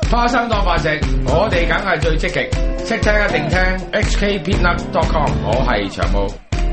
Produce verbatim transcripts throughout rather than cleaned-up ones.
花生當飯食，我哋梗係最積極，識聽一定聽 H K Peanut dot com， 我係長毛。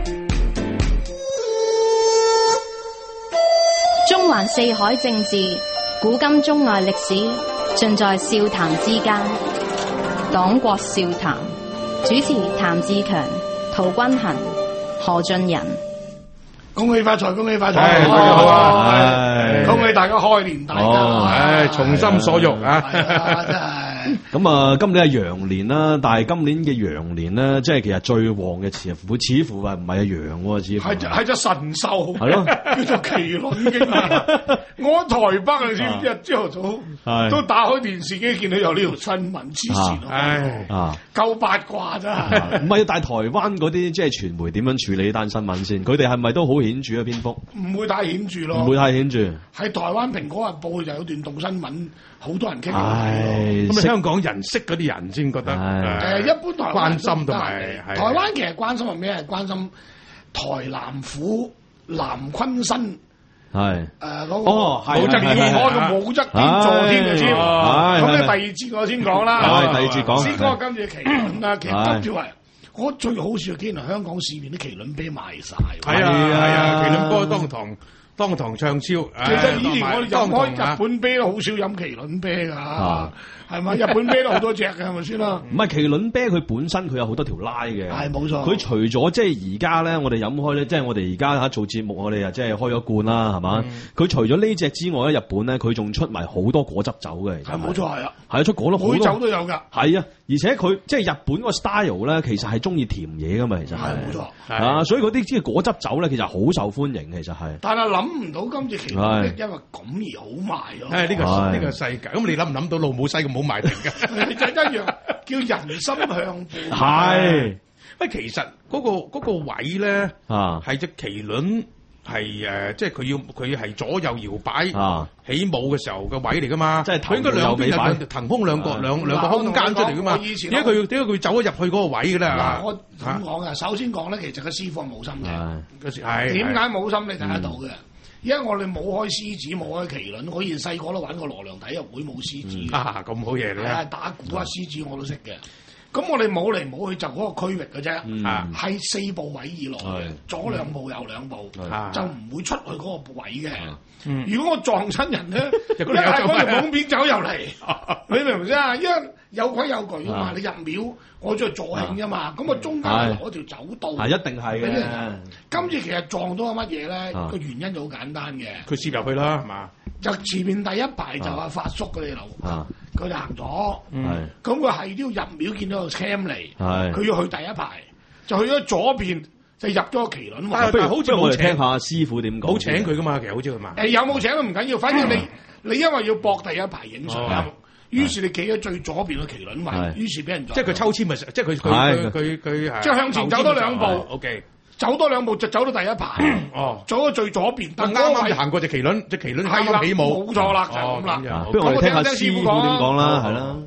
中環四海政治，古今中外歷史，盡在笑談之間。黨國笑談，主持譚志強、陶君行、何俊仁。 恭喜發財，恭喜發財！ 大家好啊！ 恭喜大家開年大吉！ 唉，從心所欲啊！ 真係。 咁啊，今年係羊年啦，但係今年嘅羊年咧，即係其實最旺嘅似乎似乎係唔係係羊喎，似乎係係隻神獸， 係咯， 叫做麒麟經啊！我喺台北啊，知唔知啊？朝頭早都打開電視機，見到有呢條新聞，黐線唉啊！夠八卦真係。 唔係，但係台灣嗰啲即係傳媒點樣處理呢單新聞先？佢哋係咪都好顯著嘅篇幅？ 唔會太顯著咯， 唔會太顯著。 喺台灣《蘋果日報》就有段動新聞，好多人傾。 咁啊，香港人識嗰啲人先覺得誒，一般台灣關心同埋台灣其實關心係咩？係關心台南府南昆新係誒嗰個哦， 武則天開個武則天座添嘅先。咁咧第二節我先講啦。 係第二節講。 先講今次嘅麒麟啦，其實跟住話。我最好笑嘅，竟然香港市面啲麒麟啤賣晒。 係啊係啊，麒麟哥當堂當堂暢銷。 其實以前我哋飲開日本啤都好少飲麒麟啤㗎，係咪？日本啤都好多隻嘅，係咪先啦？ 唔係麒麟啤，佢本身佢有好多條拉嘅。 係冇錯。 佢除咗即係而家咧，我哋飲開咧，即係我哋而家嚇做節目，我哋又即係開咗罐啦，係嘛？佢除咗呢隻之外咧，日本咧佢仲出埋好多果汁酒嘅。 係冇錯係啊。 係啊，出果粒好多。 梅酒都有㗎。 係啊，而且佢即係日本個 style 咧，其實係中意甜嘢㗎嘛，其實係。 冇錯。 啊，所以嗰啲即係果汁酒咧，其實好受歡迎，其實係。 但係諗唔到今次麒麟因為咁而好賣咯。 係呢個呢個世界，咁你諗唔諗到老母西咁好賣定㗎？ 就一樣叫人心向背。 係。 喂，其實嗰個嗰個位咧， 啊， 係隻麒麟係誒，即係佢要佢係左右搖擺啊， 起舞嘅時候嘅位嚟㗎嘛。 即係佢應該兩邊有兩騰空兩個兩兩個空間出嚟㗎嘛。點解佢點解佢走咗入去嗰個位嘅咧？ 嗱，我咁講啊，首先講咧，其實個師傅係冇心嘅。 係點解冇心？你睇得到嘅。因為我哋冇開獅子，冇開麒麟，我以前細個都玩過羅良體育會冇獅子。 啊，咁好嘢咧！ 係打鼓啊，獅子我都識嘅。咁我哋冇嚟冇去就嗰個區域嘅啫，啊，係四部位以內，左兩步右兩步，就唔會出去嗰個位嘅。如果我撞親人咧，你喺嗰條懵邊走入嚟，你明唔明啊？因為有規有矩啊嘛，你入廟我再助興啫嘛，咁啊中間留一條走道， 係一定係嘅。 今次其實撞到係乜嘢咧？個原因就好簡單嘅， 佢攝入去啦，係嘛？ 就前面第一排就係發叔佢哋樓，佢就行咗，咁佢係都要入廟見到個 cam 嚟，佢要去第一排，就去咗左邊就入咗個麒麟。 但係好似我哋聽下師傅點講， 冇請佢噶嘛，其實好似佢嘛。 誒有冇請都唔緊要，反正你你因為要搏第一排影相，於是你企喺最左邊嘅麒麟位，於是俾人即係佢抽籤咪，即係佢佢佢佢即係向前走多兩步。 OK。 走多兩步就走到第一排，哦，走到最左邊， 但啱啱行過隻麒麟，隻麒麟啱啱起舞， 冇錯啦，就係咁啦。 不如我哋聽下師傅點講啦，係啦。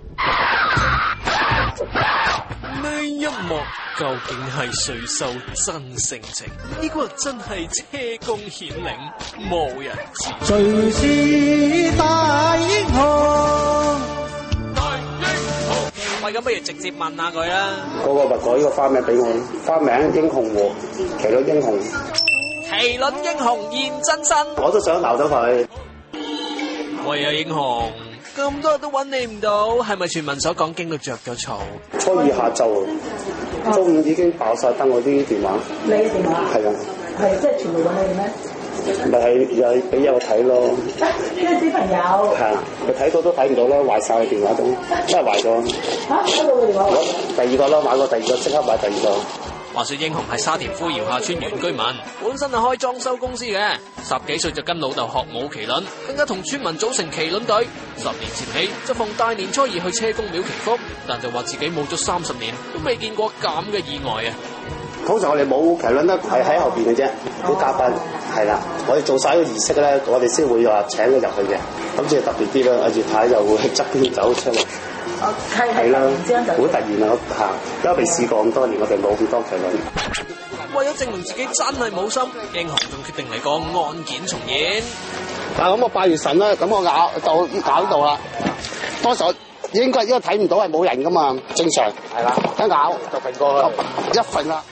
呢一幕究竟係誰秀真性情？呢個真係車公顯靈，冇人知。 誰是大英雄？ 喂，咁不如直接問下佢啦。 嗰個咪改個花名俾我，花名英雄喎，麒麟英雄。 麒麟英雄現真身。 我都想鬧咗佢。 喂啊，英雄，咁多日都揾你唔到，係咪傳聞所講經都着咗草？ 初二下晝，中午已經爆晒燈，我啲電話。 你嘅電話？ 係啊。 係即係全部揾你嘅咩？ 咪係又係俾我睇咯， 呢個小朋友係啊，佢睇到都睇唔到啦，壞晒嘅電話都真係壞咗。 嚇、啊，收到個電話。 第二個啦，買過第二個，即刻買第二個。 話說英雄係沙田呼窯下村原居民，本身係開裝修公司嘅，十幾歲就跟老豆學舞麒麟，更加同村民組成麒麟隊。十年前起就逢大年初二去車公廟祈福，但就話自己冇咗三十年都未見過咁嘅意外啊！ 通常我哋冇麒麟咧，係喺後邊嘅啫，啲嘉賓係啦，我哋做晒個儀式咧，我哋先會話請佢入去嘅，咁即係特別啲啦。阿葉太就會側邊走出嚟，係啦，好突然啊嚇，因為未試過咁多年，我哋冇咁多麒麟。 為咗證明自己真係冇心，英雄仲決定嚟個案件重演。 嗱，咁我拜完神啦，咁我咬就搞到啦。 多數應該應該睇唔到係冇人噶嘛，正常係啦，一咬就揈過去，一揈啦。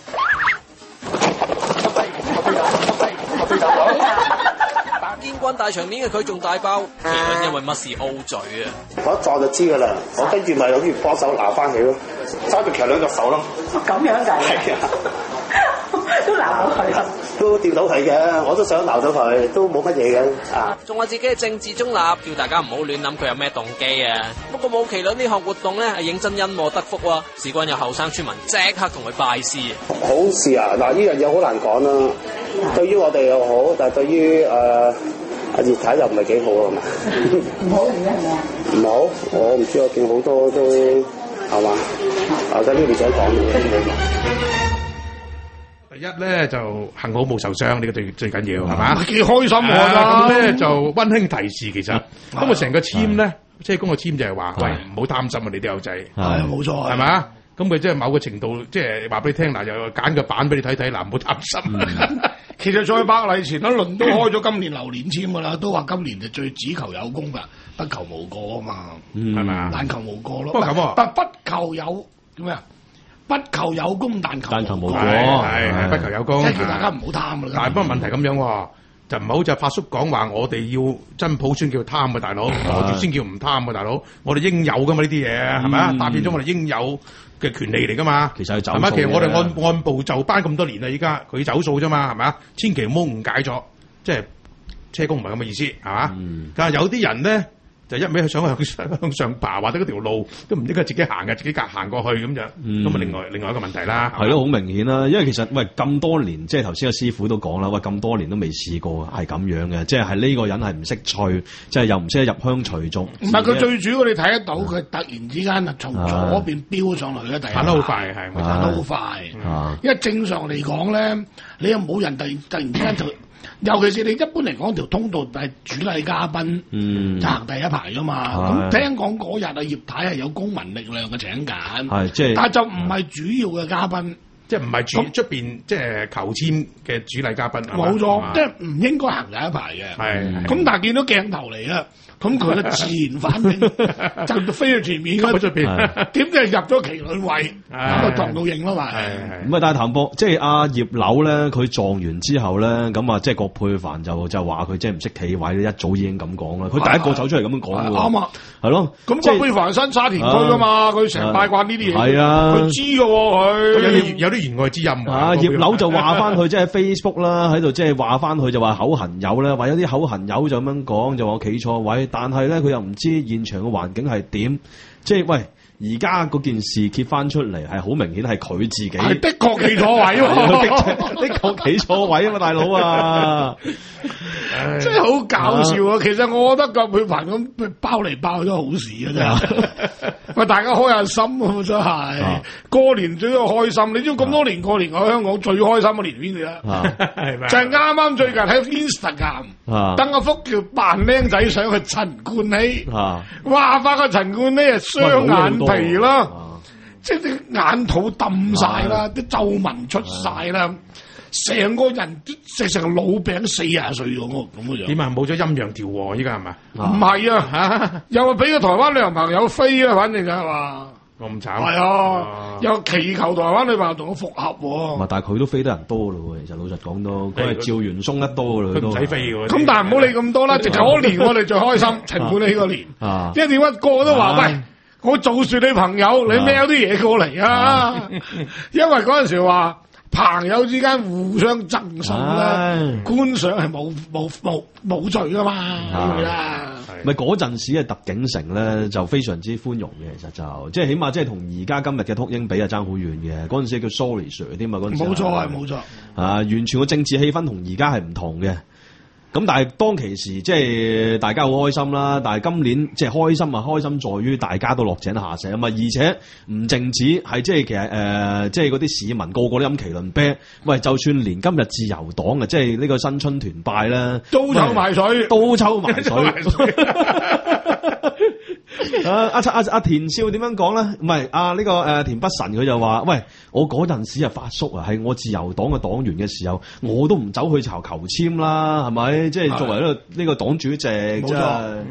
見慣大場面嘅佢仲大爆，麒麟因為乜事 O 嘴啊！ 我一撞就知噶啦，我跟住咪諗住幫手撈翻起咯，揸住麒麟隻手咯。 咁樣㗎？ 係啊， 都撈到佢， 都掂到佢嘅，我都想撈到佢，都冇乜嘢嘅啊。 仲話自己係政治中立，叫大家唔好亂諗佢有咩動機啊！不過冇麒麟呢項活動咧，係認真因禍得福喎。事關有後生村民即刻同佢拜師。 好事啊！嗱，呢樣嘢好難講啦。對於我哋又好，但係對於誒阿葉太又唔係幾好啊嘛。 唔好嘅係咪啊？ 唔好，我唔知，我見好多都係嘛。啊，咁呢邊想講嘅。 第一咧就幸好冇受傷，呢個最最緊要係嘛？ 幾開心我啦！咁咧就溫馨提示，其實咁我成個簽咧，車公個簽就係話：喂，唔好貪心啊！你啲友仔係冇錯， 係嘛？咁佢即係某個程度，即係話俾你聽嗱，又揀個版俾你睇睇嗱，唔好貪心。 其實在百禮前一輪都開咗今年流年簽噶啦，都話今年就最只求有功噶，不求無過啊嘛， 係咪啊？ 但求無過咯。 不過咁啊， 但不求有叫咩啊？不求有功，但求但求無過， 係係不求有功。 即係叫大家唔好貪啦。 但係不過問題咁樣喎，就唔好就發叔講話，我哋要真普選叫貪嘅大佬，我哋先叫唔貪嘅大佬，我哋應有噶嘛呢啲嘢係咪啊？答變咗我哋應有嘅權利嚟噶嘛， 其實係走數， 係咪？其實我哋按按部就班咁多年啦，依家佢走數啫嘛，係咪啊？千祈唔好誤解咗，即係車公唔係咁嘅意思，係嘛？嗯、但係有啲人咧就一味想向向上爬，或者嗰條路都唔應該自己行嘅，自己隔行過去咁樣，咁啊、嗯、另外另外一個問題啦。 係咯，好明顯啦，因為其實喂咁多年，即係頭先阿師傅都講啦，喂咁多年都未試過係咁樣嘅，即係係呢個人係唔識趣，即係又唔識入鄉隨俗。 唔係佢最主要，你睇得到佢突然之間啊從左邊飆上嚟咧，第一行得好快，係行得好快。因為正常嚟講咧，你又冇人突然突然之間就。尤其是你一般嚟講條通道係主禮嘉賓，嗯，就行第一排噶嘛。咁聽講嗰日啊葉太係有公民力量嘅請柬，係即係，但係就唔係主要嘅嘉賓， 即係唔係主出邊即係求簽嘅主禮嘉賓。 冇錯，即係唔應該行第一排嘅。係咁，但係見到鏡頭嚟啊，咁佢嘅自然反應就飛去前面嗰邊，點知係入咗麒麟位，咁啊撞到應啦嘛。 咁啊，但係譚博即係阿葉劉咧，佢撞完之後咧，咁啊，即係葛珮帆就就話佢即係唔識企位咧，一早已經咁講啦。佢第一個走出嚟咁樣講嘅喎，啱啊，係咯。咁葛珮帆新沙田區噶嘛，佢成日拜慣呢啲嘢， 係啊， 佢知嘅喎佢。 有有啲言外之音啊！葉劉就話翻佢即係 Facebook 啦，喺度即係話翻佢就話口痕友咧，話有啲口痕友就咁樣講，就話我企錯位，但係咧佢又唔知現場嘅環境係點，即係喂。而家嗰件事揭翻出嚟係好明顯係佢自己， 係的確企錯位喎， 的確企錯位啊嘛，大佬啊， 真係好搞笑啊！其實我覺得葛珮帆咁包嚟包去都好事啊，真係。喂，大家開下心啊，真係過年最要開心。你知咁多年過年喺香港最開心嘅年邊嚟啦？係咪？就係啱啱最近喺 Instagram 登個幅叫扮僆仔上去陳冠希，哇！發個陳冠希啊雙眼皮啦，即係啲眼肚抌晒啦，啲皺紋出晒啦，成個人直成老餅四廿歲咗，咁嘅樣。 點啊？冇咗陰陽調和，依家係咪？ 唔係啊，又話俾個台灣女朋友飛啦，反正就係話咁慘。 係啊，又祈求台灣女朋友同我復合。唔係，但係佢都飛得人多咯，其實老實講都，佢係趙元松得多咯， 佢唔使飛嘅。 咁但係唔好理咁多啦，直頭嗰年我哋最開心，陳冠希個年，因為點解個個都話喂？我做住你朋友，你孭啲嘢過嚟啊！因為嗰陣時話朋友之間互相贈送咧，觀賞係冇冇冇冇罪噶嘛，係啦。 咪嗰陣時嘅特警城咧就非常之寬容嘅，其實就即係起碼即係同而家今日嘅禿鷹比啊爭好遠嘅。嗰陣時叫 Sorry Sir 添嘛，嗰陣時冇錯係冇錯啊，完全個政治氣氛同而家係唔同嘅。咁但係當其時即係大家好開心啦，但係今年即係開心啊，開心在於大家都落井下石啊嘛，而且唔淨止係即係其實誒、呃，即係嗰啲市民個個都飲麒麟啤，喂，就算連今日自由黨啊，即係呢個新春團拜咧， 都抽埋水， 都抽埋水。啊！阿阿阿田少點樣講咧？唔係阿呢個誒、呃、田北辰佢就話：喂，我嗰陣時啊發叔啊，係我自由黨嘅黨員嘅時候，我都唔走去籌求簽啦，係咪？即係作為呢個呢個黨主席，真係。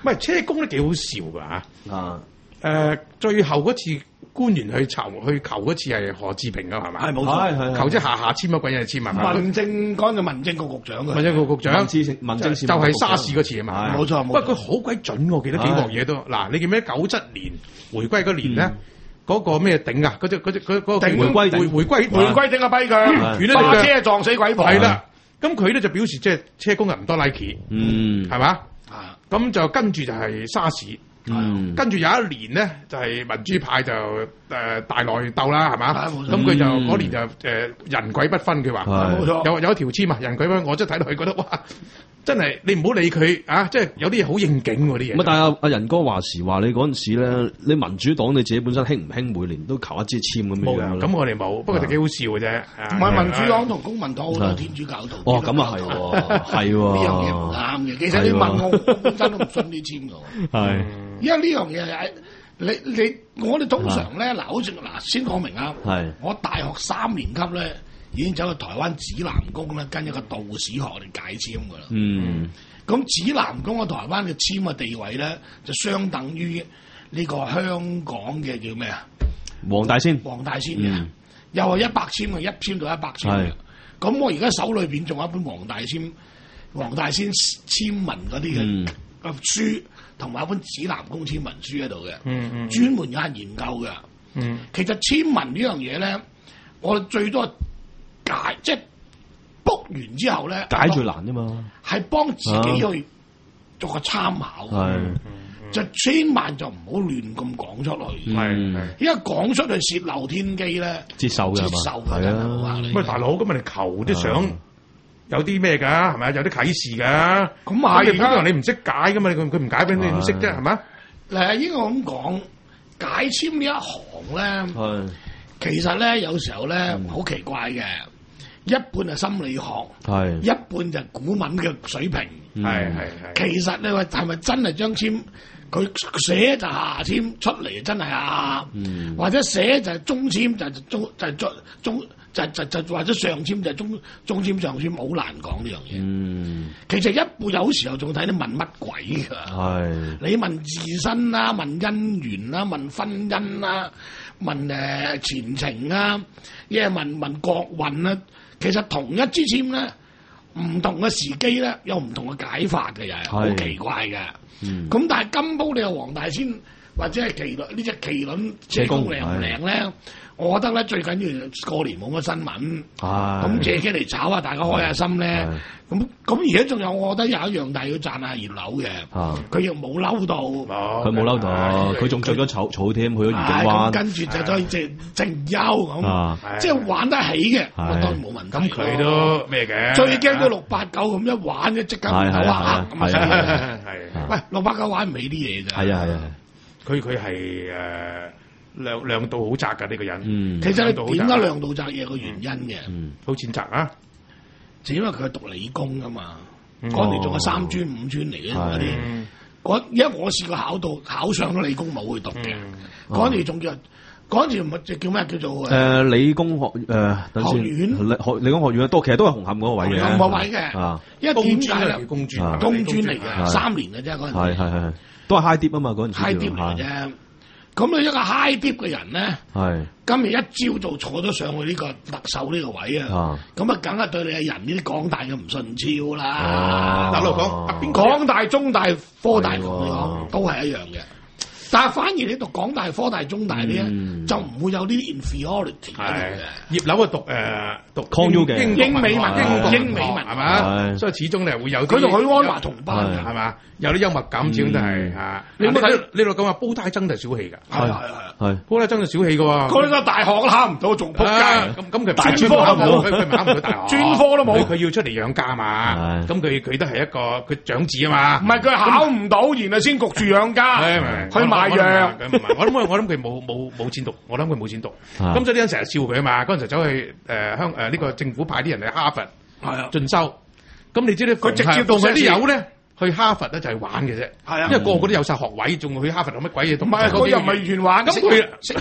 唔係車公咧幾好笑㗎嚇。 啊， 誒，最後嗰次官員去籌去求嗰次係何志平㗎係嘛？ 係冇錯， 求即下下簽乜鬼嘢簽係嘛？ 民政嗰個民政局局長嘅， 民政局局長， 民政事就係沙士嗰次啊嘛。 冇錯， 不過佢好鬼準喎，記得幾鑊嘢都。嗱，你記唔記得九七年回歸嗰年咧？嗰個咩頂啊？嗰隻嗰隻嗰嗰個頂回歸回回歸回歸頂個跛腳，巴車撞死鬼婆。 係啦，咁佢咧就表示即係車工人唔多 like， 嗯， 係嘛？咁就跟住就係沙士。 嗯， 跟住有一年咧，就係、是、民主派就誒、呃、大內鬥啦，係嘛？咁佢、嗯、就嗰年就誒、呃、人鬼不分，佢話冇錯， 有有一條簽啊，人鬼不分，我真係睇落去覺得哇，真係你唔好理佢啊！即係有啲嘢好應景喎啲嘢。 咁但係阿阿仁哥話時話，你嗰陣時咧，你民主黨你自己本身興唔興每年都求一支簽咁樣樣？ 咁我哋冇，不過就幾好笑嘅啫。 唔係民主黨同公民黨好多天主教徒。 哦，咁啊係喎，係喎。 呢樣嘢唔啱嘅。其實你問我，我本身都唔信啲簽嘅。 係。 因為呢樣嘢係你你我哋通常咧嗱，好似嗱先講明啊，我大學三年級咧已經走去台灣指南宮咧跟一個道士學嚟解簽噶啦。嗯，咁指南宮喺台灣嘅簽嘅地位咧就相等於呢個香港嘅叫咩啊？ 黃大仙。 黃大仙嘅，嗯、又係一百簽嘅，一簽到一百簽嘅。咁我而家手裏邊仲有一本黃大仙黃大仙簽文嗰啲嘅書。同埋一本指南宮簽文書喺度嘅，嗯嗯、專門有人研究嘅。嗯、其實簽文呢樣嘢咧，我最多解即係 book 完之後咧， 解最難啫嘛， 係幫自己去做個參考。係、啊，就千萬就唔好亂咁講出去。係、嗯，因為講出去泄漏天機咧， 接受嘅，接受嘅真係話你。 喂，大佬，咁你求啲相。有啲咩㗎？係咪有啲啟示㗎？ 咁係， 而家你唔識解㗎嘛？佢佢唔解俾你點識啫？係咪？ 誒，應該咁講，解簽呢一行咧，係其實咧有時候咧好奇怪嘅，一半係心理學，係一半就係古文嘅水平，係係係。其實你話係咪真係張簽佢寫就下簽出嚟真係啊？嗯，或者寫就係中簽就係中就係中中。就就就或者上簽就係中中簽上簽，好難講呢樣嘢。嗯，其實一步有時候仲睇你問乜鬼㗎。係你問自身啦，問姻緣啦，問婚姻啦，問誒前程啦，一係問問國運啦。其實同一支簽咧，唔同嘅時機咧，有唔同嘅解法嘅，又係好奇怪嘅。嗯，咁但係金鋪你有黃大仙或者係麒麟呢隻麒麟車公靈唔靈咧？我覺得咧最緊要過年冇乜新聞，咁借機嚟炒下，大家開下心咧。咁咁而家仲有，我覺得有一樣，但係要讚下葉劉嘅，佢又冇嬲到， 佢冇嬲到，佢仲着咗草草添，去咗愉景灣， 跟住就再即正休咁，即係玩得起嘅，我當然冇問題。 咁佢都咩嘅？ 最驚都六八九咁一玩嘅，即刻唔好啊！係係喂，六八九玩唔起啲嘢咋？ 係啊係啊， 佢佢係誒。量量度好窄㗎呢個人， 嗯、其實你點解量度窄嘢個原因嘅， 好淺窄啊！ 就因為佢係讀理工㗎嘛，嗰年仲有三專五專嚟嘅嗰啲，嗰因為我試過考到考上咗理工冇去讀嘅，嗰年仲叫嗰年唔係叫咩叫做誒理工學誒學院學理工學院都其實都係紅磡嗰個位嘅， 紅磡位嘅，因為點解咧？ 工專工專嚟嘅，三年嘅啫嗰陣時， 係係係都係 high dip 啊嘛嗰陣時 high dip 嚟啫。咁你一個 high dip 嘅人咧，係今日一朝就坐咗上去呢個特首呢個位啊，咁啊梗係對你嘅人呢啲港大嘅唔順超啦。 大陸講， 港大、中大、科大同你講都係一樣嘅。但係反而你讀港大、科大、中大啲咧，就唔會有呢啲 inferiority 嘅。 葉劉啊讀誒讀康 U 嘅英美文、英美文係嘛，所以始終咧會有佢同許鞍華同班嘅係嘛，有啲幽默感，始終都係嚇。你冇睇呢度講話煲呔曾就小氣㗎， 係係係煲呔曾就小氣㗎喎。 佢個大學都考唔到，仲仆街。 咁咁佢大專科都冇， 佢佢考唔到大學， 專科都冇。 佢要出嚟養家嘛，咁佢佢都係一個佢長子啊嘛。 唔係佢考唔到，然後先焗住養家，去賣藥。 我諗我諗佢冇冇冇錢讀，我諗佢冇錢讀。咁所以啲人成日笑佢啊嘛。嗰陣時走去誒香誒呢個政府派啲人去哈佛進修。咁你知咧，佢直接到佢啲友咧去哈佛咧就係玩嘅啫。係啊，因為個個都有晒學位，仲去哈佛做乜鬼嘢？ 唔係佢又唔係完全玩。 咁佢識人，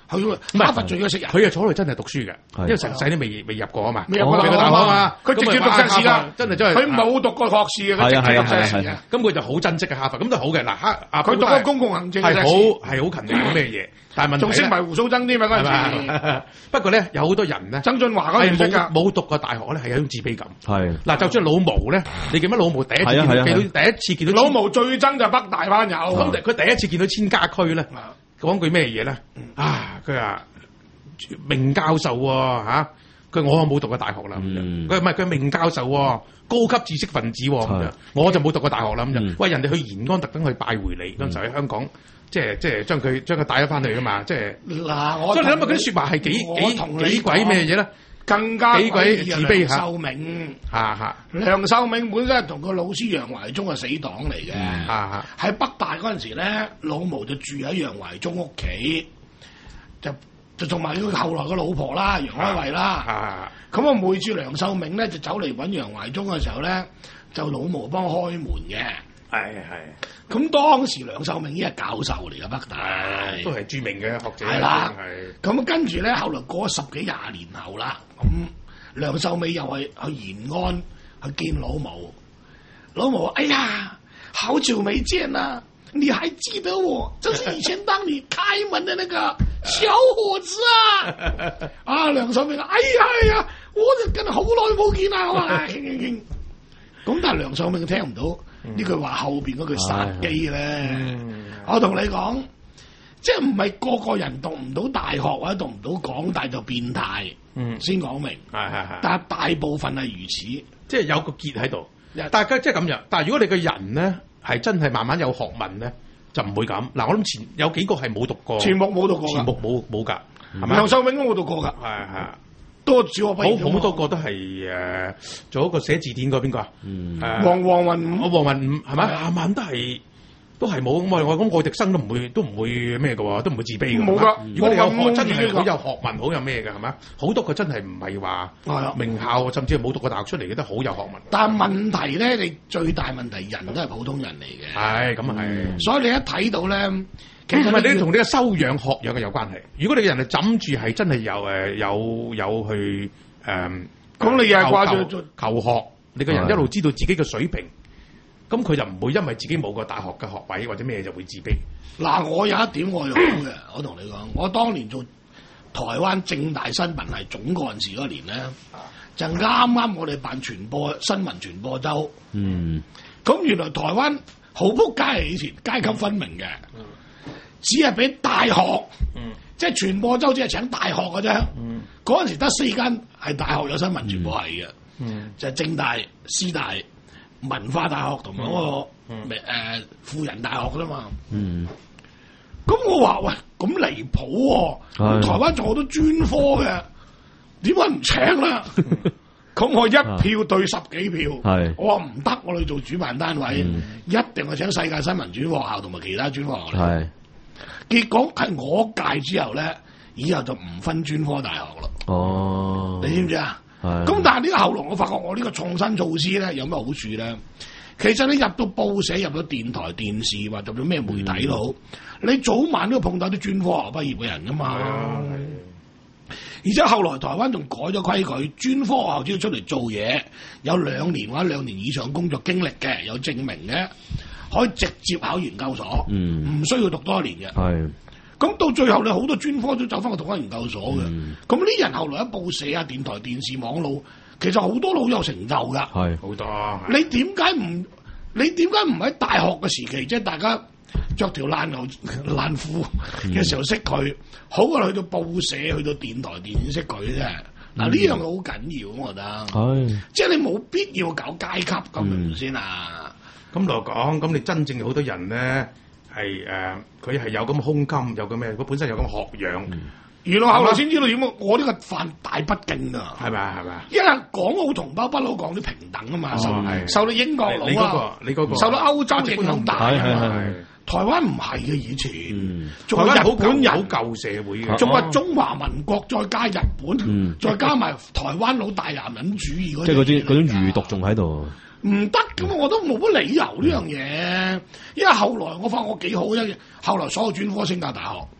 去哈佛最咗識人。 佢啊坐喺度真係讀書嘅， 係因為成世都未未入過啊嘛， 未入過大學大學啊嘛， 佢直接讀碩士㗎， 真係真係。 佢冇讀過學士嘅，佢直接讀碩士嘅。 咁佢就好珍惜嘅哈佛，咁都好嘅。嗱，哈啊， 佢讀咗公共行政係好係好勤力嘅咩嘢，但係問題仲識埋胡鬚曾添啊嗰陣時。 不過咧，有好多人咧， 曾俊華嗰陣時冇冇讀過大學咧，係有種自卑感。 係嗱，就算老毛咧，你記唔記得老毛第一次見到第一次見到老毛最憎就北大班友。 咁佢第一次見到千家駒咧，講句咩嘢咧？啊，佢話名教授喎嚇，佢我冇讀過大學啦咁樣，佢唔係佢名教授喎，高級知識分子喎咁樣，我就冇讀過大學啦咁樣。喂，人哋去延安特登去拜會你嗰陣時喺香港，即係即係將佢將佢帶咗翻去噶嘛，即係嗱，我所以你諗下嗰啲説話係幾幾幾鬼咩嘢咧？ 更加幾鬼自卑嚇。 梁秀銘嚇嚇， 梁秀銘本身係同個老師楊懷忠係死黨嚟嘅。 嚇嚇， 喺北大嗰陣時咧，老毛就住喺楊懷忠屋企，就就同埋佢後來個老婆啦，楊開慧啦。咁啊，每次梁秀銘咧就走嚟揾楊懷忠嘅時候咧，就老毛幫開門嘅。 係係。 咁當時梁秀銘已經係教授嚟嘅北大， 都係著名嘅學者。 係啦，咁跟住咧，後來過咗十幾廿年後啦，咁梁秀美又係去延安去見老毛，老毛話：哎呀，好久沒見啦，你還記得我？這是以前當你開門的那個小伙子啊！啊，梁秀美話：哎呀哎呀，我就跟好耐冇見啦，我話傾傾傾。咁但係梁秀美聽唔到。呢句話後邊嗰句殺機咧，嗯、我同你講，即係唔係個個人讀唔到大學或者讀唔到港大就變態，嗯、先講明。係係係。但係大部分係如此， 即係有個結喺度。大家即係咁樣。但係如果你個人咧係真係慢慢有學問咧，就唔會咁。嗱，我諗前有幾個係冇讀過， 全部冇讀過， 全部冇冇㗎，係咪？ 梁秀銘都冇讀過㗎， 係係。 多小學畢業， 好好多個都係誒做一個寫字典嗰邊個啊？ 黃黃雲我黃雲五係咪？啱啱都係都係冇咁我咁愛迪生都唔會都唔會咩嘅喎，都唔會自卑嘅。 冇㗎， 如果你有學真係好有學問，好有咩嘅係咪？好多個真係唔係話名校，甚至係冇讀過大學出嚟嘅都好有學問。 但係問題咧，你最大問題人都係普通人嚟嘅。 係咁啊係。所以你一睇到咧。 其實係你同你嘅修養學養嘅有關係。如果你嘅人係枕住係真係有誒有有去誒， 咁你又係掛住求學，你個人一路知道自己嘅水平，咁佢就唔會因為自己冇個大學嘅學位或者咩就會自卑。 嗱，我有一點我又好嘅，我同你講，我當年做台灣政大新聞系總幹事嗰年咧，就啱啱我哋辦傳播新聞傳播周。嗯，咁原來台灣好撲街係以前階級分明嘅。嗯，只係俾大學，嗯、即係傳播周只係請大學嘅啫。嗰陣、嗯、時得四間係大學有新聞傳播系嘅，嗯、就係政大、師大、文化大學同埋嗰個誒、嗯呃、輔仁大學啫嘛。咁、嗯、我話喂，咁離譜喎！哎、台灣仲好多專科嘅，點解唔請啦？咁我一票對十幾票，是我話唔得，我哋做主辦單位，嗯、一定係請世界新聞專科學校同埋其他專科學校嚟。結果係我屆之後咧，以後就唔分專科大學咯。哦，你知唔知啊？咁的但係呢個後來我發覺我呢個創新措施咧有咩好處咧？其實你入到報社、入到電台、電視或者入到咩媒體都好，嗯、你早晚都要碰到啲專科學校畢業嘅人噶嘛。而且後來台灣仲改咗規矩，專科學校只要出嚟做嘢，有兩年或者兩年以上工作經歷嘅，有證明嘅，可以直接考研究所，唔、嗯、需要讀多一年嘅。係咁到最後，你好多專科都走翻去讀翻研究所嘅。咁呢、嗯、人後來喺報社啊、電台、電視、網路，其實好多都好有成就㗎。係好多。你點解唔？你點解唔喺大學嘅時期，即係大家着條爛牛爛褲嘅時候識佢，嗯、好過去到報社、去到電台、電視識佢啫。嗱呢、嗯、樣好緊要，我覺得。係。即係你冇必要搞階級咁樣先啊。 咁嚟講，咁你真正好多人咧。係誒，佢係、呃、有咁胸襟，有咁咩？佢本身有咁學養。嗯、原來後來先知道點解我呢個犯大不敬啊！係咪係咪？因為港澳同胞不嬲講啲平等啊嘛，受受到英國佬啊，你嗰個，你嗰個受到歐洲影響大啊嘛。台灣唔係嘅以前，仲有日本人好舊社會嘅，仲話中華民國再加日本，嗯、再加埋台灣佬大男人主義嗰啲，即係嗰啲嗰種餘毒仲喺度。唔得咁，我都冇乜理由呢樣嘢。因為後來我發覺我幾好啫，後來所有專科升到大學，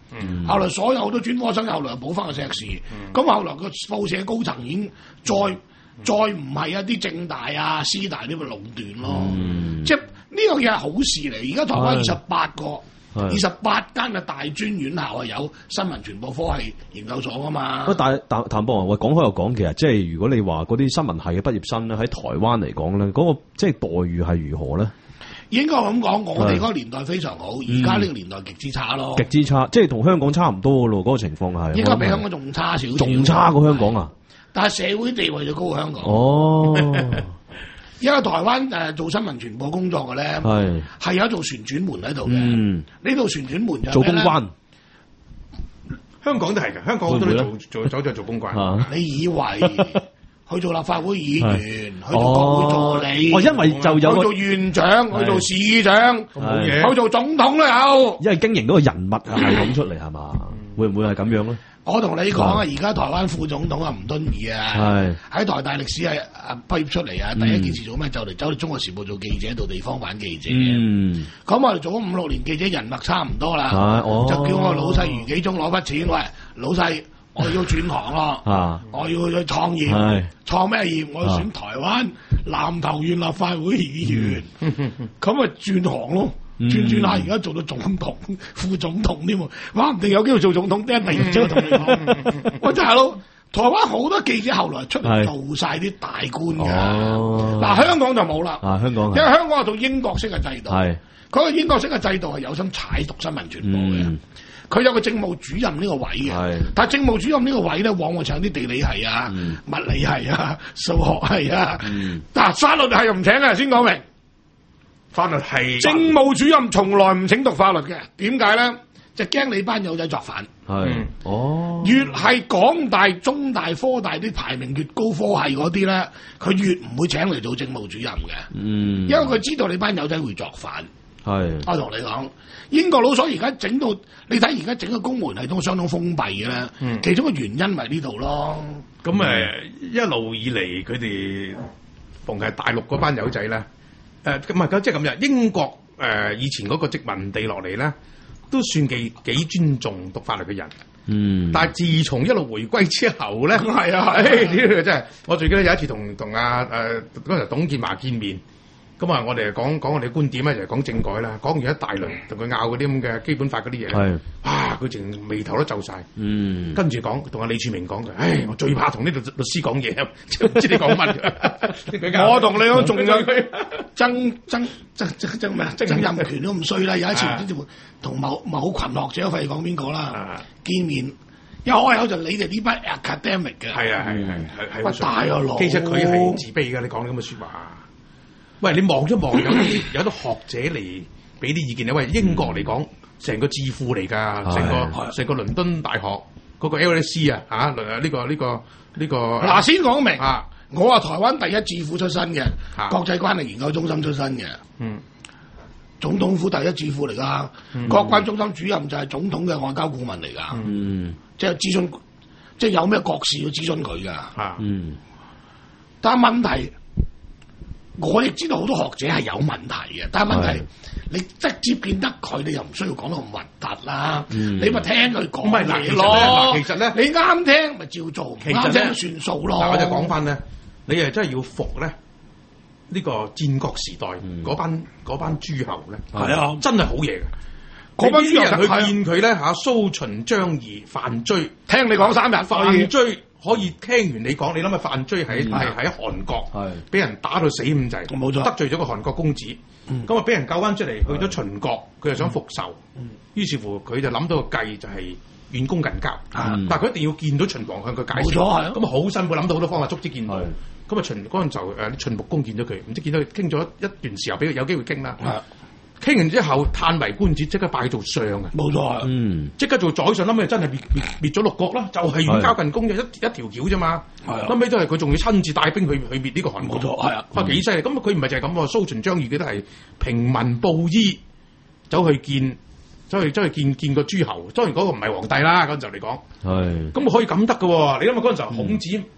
嗯、後來所有好多專科生後來補翻個碩士，咁、嗯、後來個報社高層已經再、嗯、再唔係一啲政大啊、師大呢個壟斷咯，嗯、即係呢樣嘢係好事嚟。而家台灣二十八個。二十八間嘅大專院校係有新聞傳播科系研究所噶嘛？ 喂，但係譚譚博文，喂，講開又講，其實即係如果你話嗰啲新聞系嘅畢業生咧，喺台灣嚟講咧，嗰、嗰個即係待遇係如何咧？ 應該咁講，我哋嗰個年代非常好，而家呢個年代極之差咯。極之差，即係同香港差唔多咯，嗰、嗰個情況係。 應該比香港仲差少少。 仲差過香港啊？ 但係社會地位就高過香港。 哦。 因為台灣誒、呃、做新聞傳播工作嘅咧，係係有一道旋轉門喺度嘅。呢道、嗯、旋轉門就做公關。 香港都係嘅，香港好多都做做走咗做公關。 啊、 你以為去做立法會議員，去做國會助理， 哦，因為就有去做院長，去做市長，去做總統都有。 因為經營嗰個人物系統出嚟係嘛？會唔會係咁樣咧？ 我同你講啊，而家台灣副總統啊吳敦義啊，喺台大歷史系啊畢業出嚟啊，第一件事做咩？就嚟走嚟《中國時報》做記者，做地方版記者。嗯，咁我哋做咗五六年記者，人脈差唔多啦，就叫我老細余紀忠攞筆錢，喂，老細，我要轉行咯，我要去創業，創咩業？我要選台灣南投縣立法會議員，咁咪轉行咯。轉轉下，而家做到總統、副總統添喎，話唔定有機會做總統。第一第二朝同你講，喂，大佬，台灣好多記者後來出嚟做晒啲大官㗎。嗱、哦，香港就冇啦。啊，香港因為香港係做英國式嘅制度，係嗰個英國式嘅制度係有心踩獨新聞傳播嘅。佢、嗯、有個政務主任呢個位嘅，但係政務主任呢個位咧，往往請啲地理系啊、嗯、物理系啊、數學系啊。嗱、嗯，法律系又唔請嘅，先講明。法律系政務主任從來唔請讀法律嘅，點解咧？就驚你班友仔作反。係哦，越係港大、中大、科大啲排名越高科系嗰啲咧，佢越唔會請嚟做政務主任嘅。嗯，因為佢知道你班友仔會作反。係，我同你講，英國佬所以而家整到，你睇而家整個公務員系統相當封閉嘅咧。嗯，其中個原因咪呢度咯。 咁誒、嗯，一路以嚟佢哋逢係大陸嗰班友仔咧。誒唔係，即係咁樣。英國誒、呃、以前嗰個殖民地落嚟咧，都算幾幾尊重讀法律嘅人。嗯。但係自從一路回歸之後咧，係啊係，呢個真係。我最記得有一次同同阿誒嗰陣董建華見面，咁啊我哋講講我哋嘅觀點咧，就係講政改啦。講完一大輪，同佢拗嗰啲咁嘅基本法嗰啲嘢咧，係。哇！佢淨眉頭都皺晒。嗯。跟住講，同阿李柱銘講嘅，唉，我最怕同呢度律師講嘢，唔知你講乜。 我同你講，仲有佢曾曾曾曾曾咩啊？曾蔭權都咁衰啦！有一次唔知同某某群學者，費事講邊個啦，見面一開口就你哋呢班 academic 嘅。係啊係係係係。大個佬， 其實佢係自卑㗎。你講啲咁嘅説話。喂，你望一望有啲有啲學者嚟俾啲意見啊！喂，英國嚟講。成個智庫嚟㗎，成個成個倫敦大學嗰個 L S E 啊，嚇呢個呢個呢個。 嗱，先講明啊，我話台灣第一智庫出身嘅，國際關係研究中心出身嘅，嗯，總統府第一智庫嚟㗎，國關中心主任就係總統嘅外交顧問嚟㗎，嗯，即係諮詢，即係有咩國事要諮詢佢㗎，嚇，嗯，但係問題。我亦知道好多學者係有問題嘅，但係問題你直接見得佢，你又唔需要講到咁核突啦。嗯、你咪聽佢講咪嚟咯。其實咧，你啱聽咪照做，啱聽算數咯。 嗱，我就講翻咧，你係真係要服咧呢、呢個戰國時代嗰、嗯、班嗰班諸侯咧，係啊，真係好嘢嘅。嗰班諸侯去見佢咧嚇，蘇秦張儀范雎， 聽你講三日范雎。可以聽完你講，你諗下范雎喺係喺韓國，俾人打到死咁滯，冇錯，得罪咗個韓國公子，咁啊俾人救翻出嚟，去咗秦國，佢又想復仇，於是乎佢就諗到個計就係遠攻近交，但係佢一定要見到秦王向佢解釋，咁啊好辛苦，諗到好多方法，足之見到，咁啊秦嗰陣就誒秦穆公見咗佢，唔知見到佢傾咗一段時候，俾佢有機會傾啦。傾完之後，嘆為觀止，即刻拜做相啊！冇錯，嗯，即刻做宰相，諗起真係滅滅滅咗六國啦，就係遠交近攻嘅一一條橋啫嘛。諗起都係佢仲要親自帶兵去去滅呢個韓國，冇錯，係啊，哇幾犀利！咁佢唔係就係咁喎，蘇秦張儀嘅都係平民布衣，走去見，走去走去見見個諸侯。當然嗰個唔係皇帝啦，嗰陣時嚟講，係咁可以咁得嘅喎。你諗下嗰陣時候孔子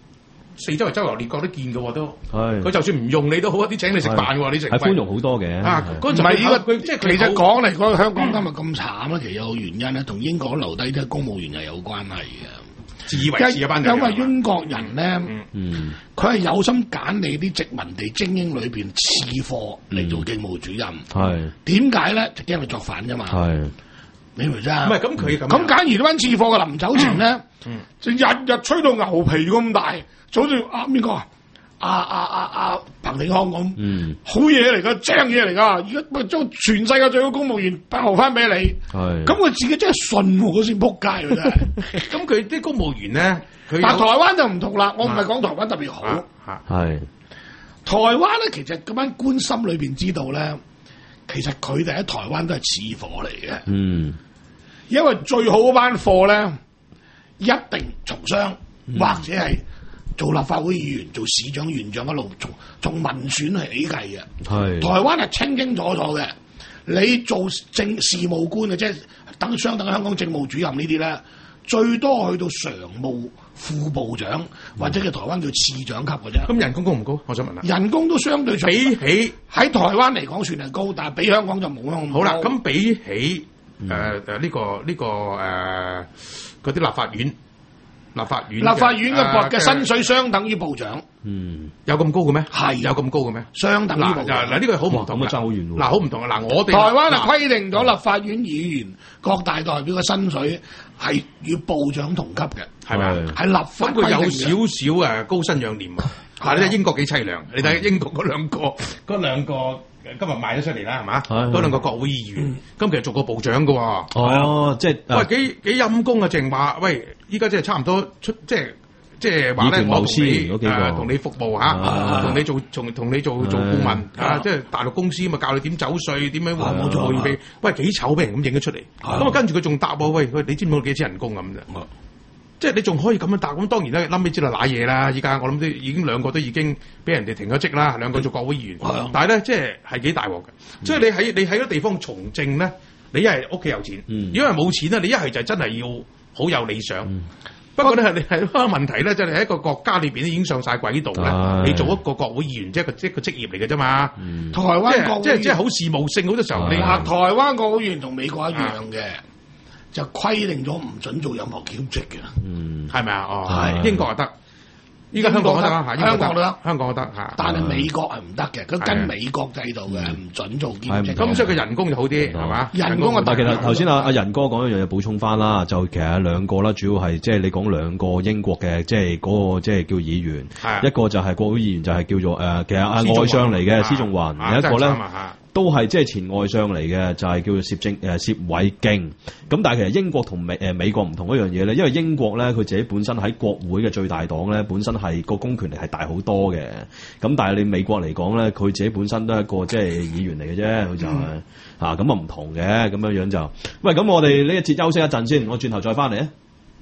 四周圍周遊列國都見嘅喎都。 係。 佢就算唔用你都好，啲請你食飯喎，你食。 係寬容好多嘅。 啊，嗰陣唔係呢個， 佢即係其實講嚟講，香港今日咁慘咧，其實有個原因咧，同英國留低啲公務員係有關係嘅。 自以為是一班人。 因為英國人咧， 嗯， 佢係有心揀你啲殖民地精英裏邊次貨嚟做警務主任。 係。 點解咧？就因為作反啫嘛。 係。 你明唔明啫？ 唔係咁佢咁。 咁假如呢班次貨嘅臨走前咧，就日日吹到牛皮咁大，就好似啊邊個啊？阿阿阿阿彭定康咁， 嗯， 好嘢嚟噶，正嘢嚟噶，而家咪將全世界最好公務員留翻俾你， 係， 咁佢自己真係信喎，嗰先撲街㗎真係。 咁佢啲公務員咧，佢但台灣就唔同啦，我唔係講台灣特別好， 係台灣咧，其實嗰班官心裏邊知道咧，其實佢哋喺台灣都係次貨嚟嘅， 嗯， 因為最好嗰班貨咧，一定從商、 嗯、 或者係。做立法會議員、做市長、縣長一路從從民選起計嘅，係台灣係清清楚楚嘅。你做政事務官嘅，即係等相等香港政務主任呢啲咧，最多去到常務副部長或者叫台灣叫次長級嘅啫。 咁人工高唔高？我想問下。 人工都相對比起喺台灣嚟講算係高，但係比香港就冇香港咁高。 好啦，咁比起誒誒呢個呢個誒嗰啲立法院。立法院立法院嘅嘅薪水相等於部長， 嗯，有咁高嘅咩？係有咁高嘅咩？ 相等於部長。 嗱，呢個好唔同嘅，爭好遠喎。嗱，好唔同啊！嗱，我哋台灣係規定咗立法院議員各大代表嘅薪水係與部長同級嘅， 係咪？ 係立法規定嘅。 佢有少少誒高薪養廉啊！嗱，你睇英國幾凄涼，你睇英國嗰兩個嗰兩個。今日賣咗出嚟啦，係嘛？嗰兩個國會議員，咁其實做過部長㗎喎。 哦，即係喂幾幾陰公啊！淨話喂，依家即係差唔多出，即係即係話咧，我同你誒同你服務嚇，同你做同同你做做顧問嚇，即係大陸公司咪教你點走稅，點樣冇做會費。喂幾醜俾人咁影咗出嚟，咁啊跟住佢仲答我喂喂，你知唔知我幾錢人工咁啫？即係你仲可以咁樣答，咁當然咧，諗起知道揦嘢啦。依家我諗都已經兩個都已經俾人哋停咗職啦，兩個做國會議員。嗯、但係咧，即係係幾大鑊嘅。即係、嗯、你喺你喺嗰地方從政咧，你一係屋企有錢，嗯、如果係冇錢咧，你一係就真係要好有理想。嗯、不過咧，係你係個問題咧，就係喺一個國家裏邊已經上晒軌道咧。嗯、你做一個國會議員，即係個即係個職業嚟嘅啫嘛。嗯、台灣國會即係即係好事務性，好多時候你話台灣國會議員同美國一樣嘅。嗯就規定咗唔准做任何兼職嘅， 嗯，係咪啊？哦，係英國又得，依家香港都得啊， 香港都得， 香港都得嚇。 但係美國係唔得嘅，佢跟美國制度嘅，唔准做兼職。 咁所以佢人工就好啲，係嘛？ 人工啊， 但其實頭先阿阿仁哥講一樣嘢補充翻啦，就其實兩個啦，主要係即係你講兩個英國嘅，即係嗰個即係叫議員，一個就係國會議員，就係叫做誒，其實阿外相嚟嘅施仲華，另一個咧。都係即係前外相嚟嘅，就係、是、叫做薛正誒薛偉敬。咁但係其實英國同美誒、呃、美國唔同一樣嘢咧，因為英國咧佢自己本身喺國會嘅最大黨咧，本身係個公權力係大好多嘅。咁但係你美國嚟講咧，佢自己本身都係一個即係議員嚟嘅啫，佢就係嚇咁啊唔同嘅咁樣樣就。喂，咁我哋呢一節休息一陣先，我轉頭再翻嚟啊！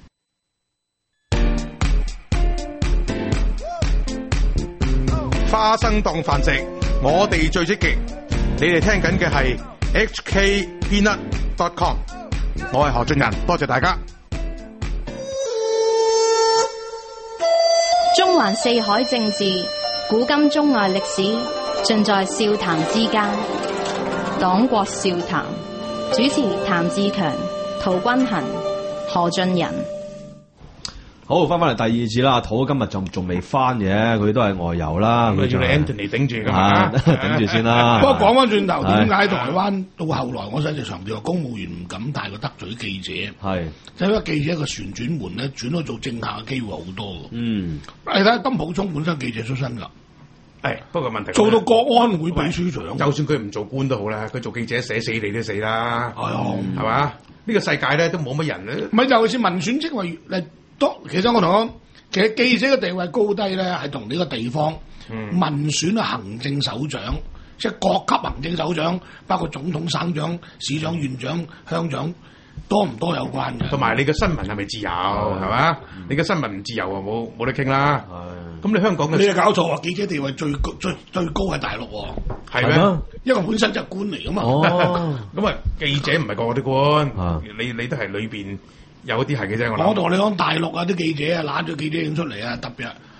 花生當飯食，我哋最積極。你哋聽緊嘅係 H K Peanut dot com， 我係何俊仁，多謝大家。 中環四海政治，古今中外歷史，盡在笑談之間。黨國笑談，主持譚志強、陶君行、何俊仁。 好，翻翻嚟第二節啦。阿土今日仲仲未翻嘅，佢都係外遊啦。 佢要你 Anthony 頂住㗎嘛， 頂住先啦。 不過講翻轉頭，點解台灣到後來我想就強調話公務員唔敢太過得罪記者？係，因為記者一個旋轉門咧，轉咗做政客嘅機會好多。嗯，你睇下金溥聰本身記者出身㗎。 係，不過問題做到國安會秘書長， 就算佢唔做官都好啦，佢做記者寫死你都死啦。係啊，係嘛？呢個世界咧都冇乜人咧。 唔係，就好似民選職位嚟。其實我同你講，其實記者嘅地位高低咧，係同呢個地方、嗯、民選嘅行政首長，即係各級行政首長，包括總統、省長、市長、縣長、鄉長，多唔多有關嘅。 同埋你嘅新聞係咪自由，係嘛？你嘅新聞唔自由啊，冇冇得傾啦。咁你香港嘅你又搞錯啊！記者地位最高最最高係大陸喎， 係咩嗎？ 因為本身就係官嚟噶嘛。 哦，咁啊，記者唔係個個都官，啊、你你都係裏邊。有啲係嘅啫，我我同你講大陸啊啲記者啊，揦咗記者影出嚟啊，特別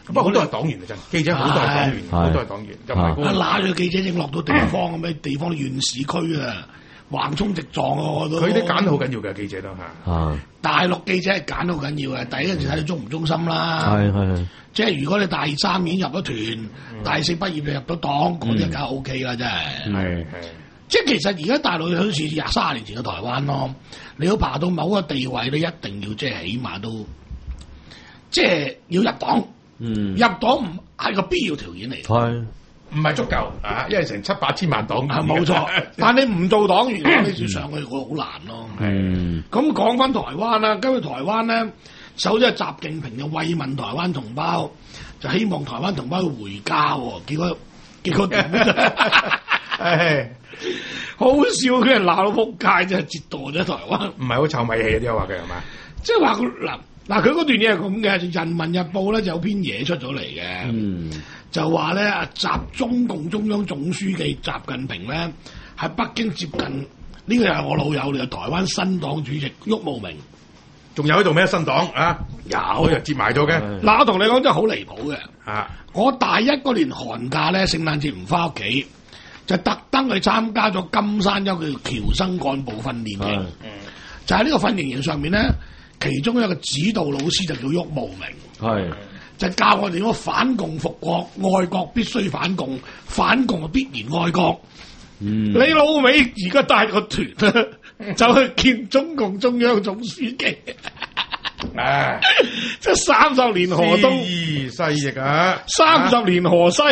不過好多係黨員啊，真記者好多係黨員，好多係黨員，就唔係嗰揦咗記者證落到地方咁咩地方縣市區啊，橫衝直撞啊！我都佢啲揀好緊要嘅記者都係。 大陸記者係揀好緊要嘅，第一件事睇你忠唔忠心啦。 係係。 即係如果你大三已經入咗團，大四畢業就入到黨，嗰啲梗係 O K 啦，真係。係係。即係其實而家大陸好似廿三年前嘅台灣咯，你要爬到某個地位咧，一定要即係起碼都即係要入黨。嗯，入黨唔係個必要條件嚟。係。 唔係足夠啊，因為成七八千萬黨員。係冇錯，但你唔做黨員，你要上去，我好難咯。係。咁講翻台灣啦，跟住台灣咧，首先係習近平就慰問台灣同胞，就希望台灣同胞回家喎。結果結果點咧？係好笑，佢人鬧到撲街，真係折墮咗台灣。 唔係好臭米氣嗰啲話佢係嘛？ 即係話嗱嗱，佢嗰段嘢係咁嘅，《人民日報》咧就有篇嘢出咗嚟嘅。嗯。就話咧，啊，習中共中央總書記習近平咧喺北京接近呢、這個又係我老友嚟嘅台灣新黨主席郁慕明， 仲有喺度咩新黨啊？有又接埋咗嘅。 嗱，我同你講真係好離譜嘅。啊，我大一嗰年寒假咧，聖誕節唔翻屋企，就特登去參加咗金山一個叫僑生幹部訓練營。嗯，就喺呢個訓練營上面咧，其中一個指導老師就叫郁慕明。係。就教我哋點樣反共復國，愛國必須反共，反共啊必然愛國。嗯，你老味而家帶個團就去見中共中央總書記，啊，即係三十年河東， 西翼啊， 三十年河西，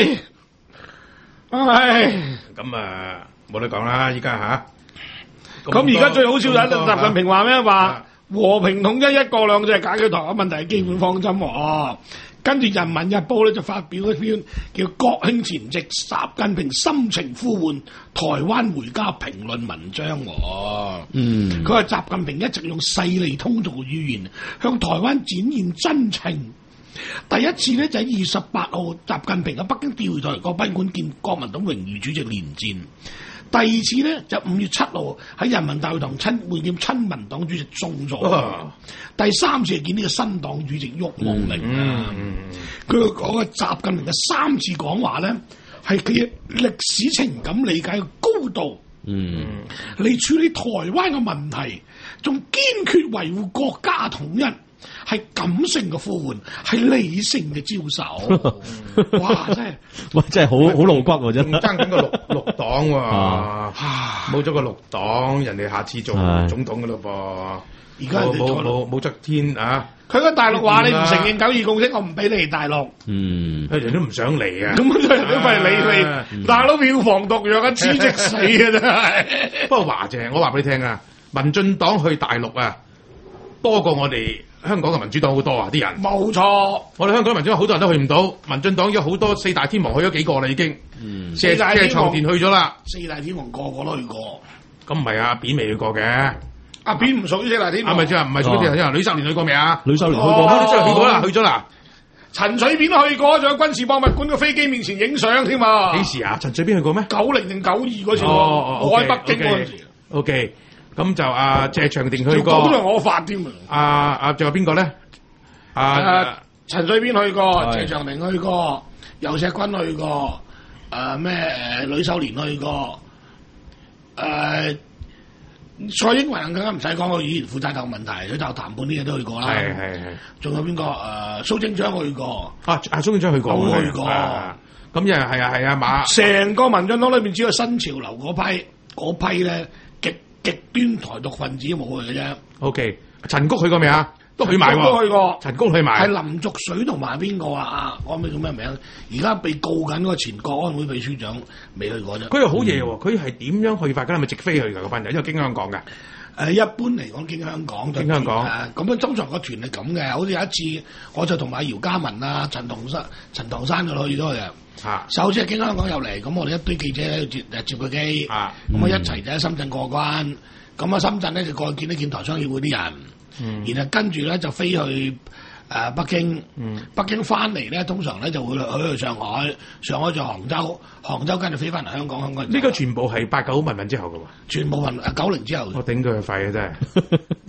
唉， 咁啊冇得講啦，依家吓。 咁而家最好笑就係習近平話咩話？和平統一、一國兩制係解決台灣問題嘅基本方針。哦，跟住《人民日報》咧就發表一篇叫《國慶前夕習近平深情呼喚台灣回家》評論文章。哦，嗯，佢話習近平一直用細膩通俗嘅語言向台灣展現真情。第一次咧就喺二十八號，習近平喺北京釣魚台國賓館見國民黨榮譽主席連戰。第二次咧就五月七號喺人民大會堂親會見親民黨主席宋楚瑜。啊、第三次係見呢個新黨主席郁慕明。佢講嘅習近平嘅三次講話咧，係佢嘅歷史情感理解嘅高度。嗯，嚟處理台灣嘅問題，仲堅決維護國家統一，係感性嘅呼喚，係理性嘅招手。哇！真係， 哇！真係好好露骨喎，真係。 爭緊個綠綠黨喎，冇咗個綠黨，人哋下次做總統噶咯噃。而家冇冇冇則天啊！ 佢個大陸話你唔承認九二共識，我唔俾你嚟大陸。 嗯，人都唔想嚟啊！ 咁啊，人都費理你，大佬票房毒藥啊，黐直死啊！真係。 不過華姐，我話俾你聽啊，民進黨去大陸啊，多過我哋香港嘅民主黨好多啊！啲人冇錯， 我哋香港民主黨好多人都去唔到，民進黨有好多四大天王去咗幾個啦，已經。嗯，四大天王去咗啦， 四大天王個個都去過。 咁唔係啊，扁未去過嘅。 阿扁唔屬於四大天王。 啊，咪即係唔係屬於四大天王？呂秀蓮去過未啊？ 呂秀蓮去過， 呂秀蓮去過啦，去咗啦。 陳水扁都去過，仲有軍事博物館嘅飛機面前影相添嘛？ 幾時啊？陳水扁去過咩？ 九零定九二嗰時，我喺北京嗰陣時。 O K，咁就阿謝長廷去過。 咁就我發添啊！ 阿阿仲有邊個咧？ 阿陳水扁去過，謝長廷去過，游錫堃去過，誒咩誒呂秀蓮去過，誒。蔡英文更加唔使講，個語言負責頭問題，佢就談判啲嘢都去過啦。係係係。仲有邊個？誒、呃，蘇貞昌去過。啊啊， 蘇貞昌去過。 都去過。 咁又係啊係啊馬。 成個民進黨裏邊只有新潮流嗰批嗰批咧極極端台獨分子冇去嘅啫。 O K，陳菊去過未啊？都去埋喎。 都去過。 陳菊去埋。 係林濁水同埋邊個啊？我唔知叫咩名。而家被告緊嗰個前國安會秘書長未去過啫。 佢又好嘢喎！佢係點樣去法？佢係咪直飛去㗎？嗰班人因為經香港㗎。 誒，一般嚟講經香港。經香港。誒，咁樣通常個團係咁嘅，好似有一次我就同埋姚嘉文啊、陳同山、陳唐山嗰度去咗嘅。啊。首先係經香港入嚟，咁我哋一堆記者喺度接誒接佢機。啊。咁啊一齊就喺深圳過關，咁啊深圳咧就過去見一見台商協會啲人。嗯、然後跟住咧就飛去誒、呃、北京，嗯、北京翻嚟咧通常咧就會去去上海，上海就杭州，杭州跟住飛翻嚟香港，香港。 呢個全部係八九民運之後嘅喎， 全部民九零之後。 我頂佢個肺啊真係。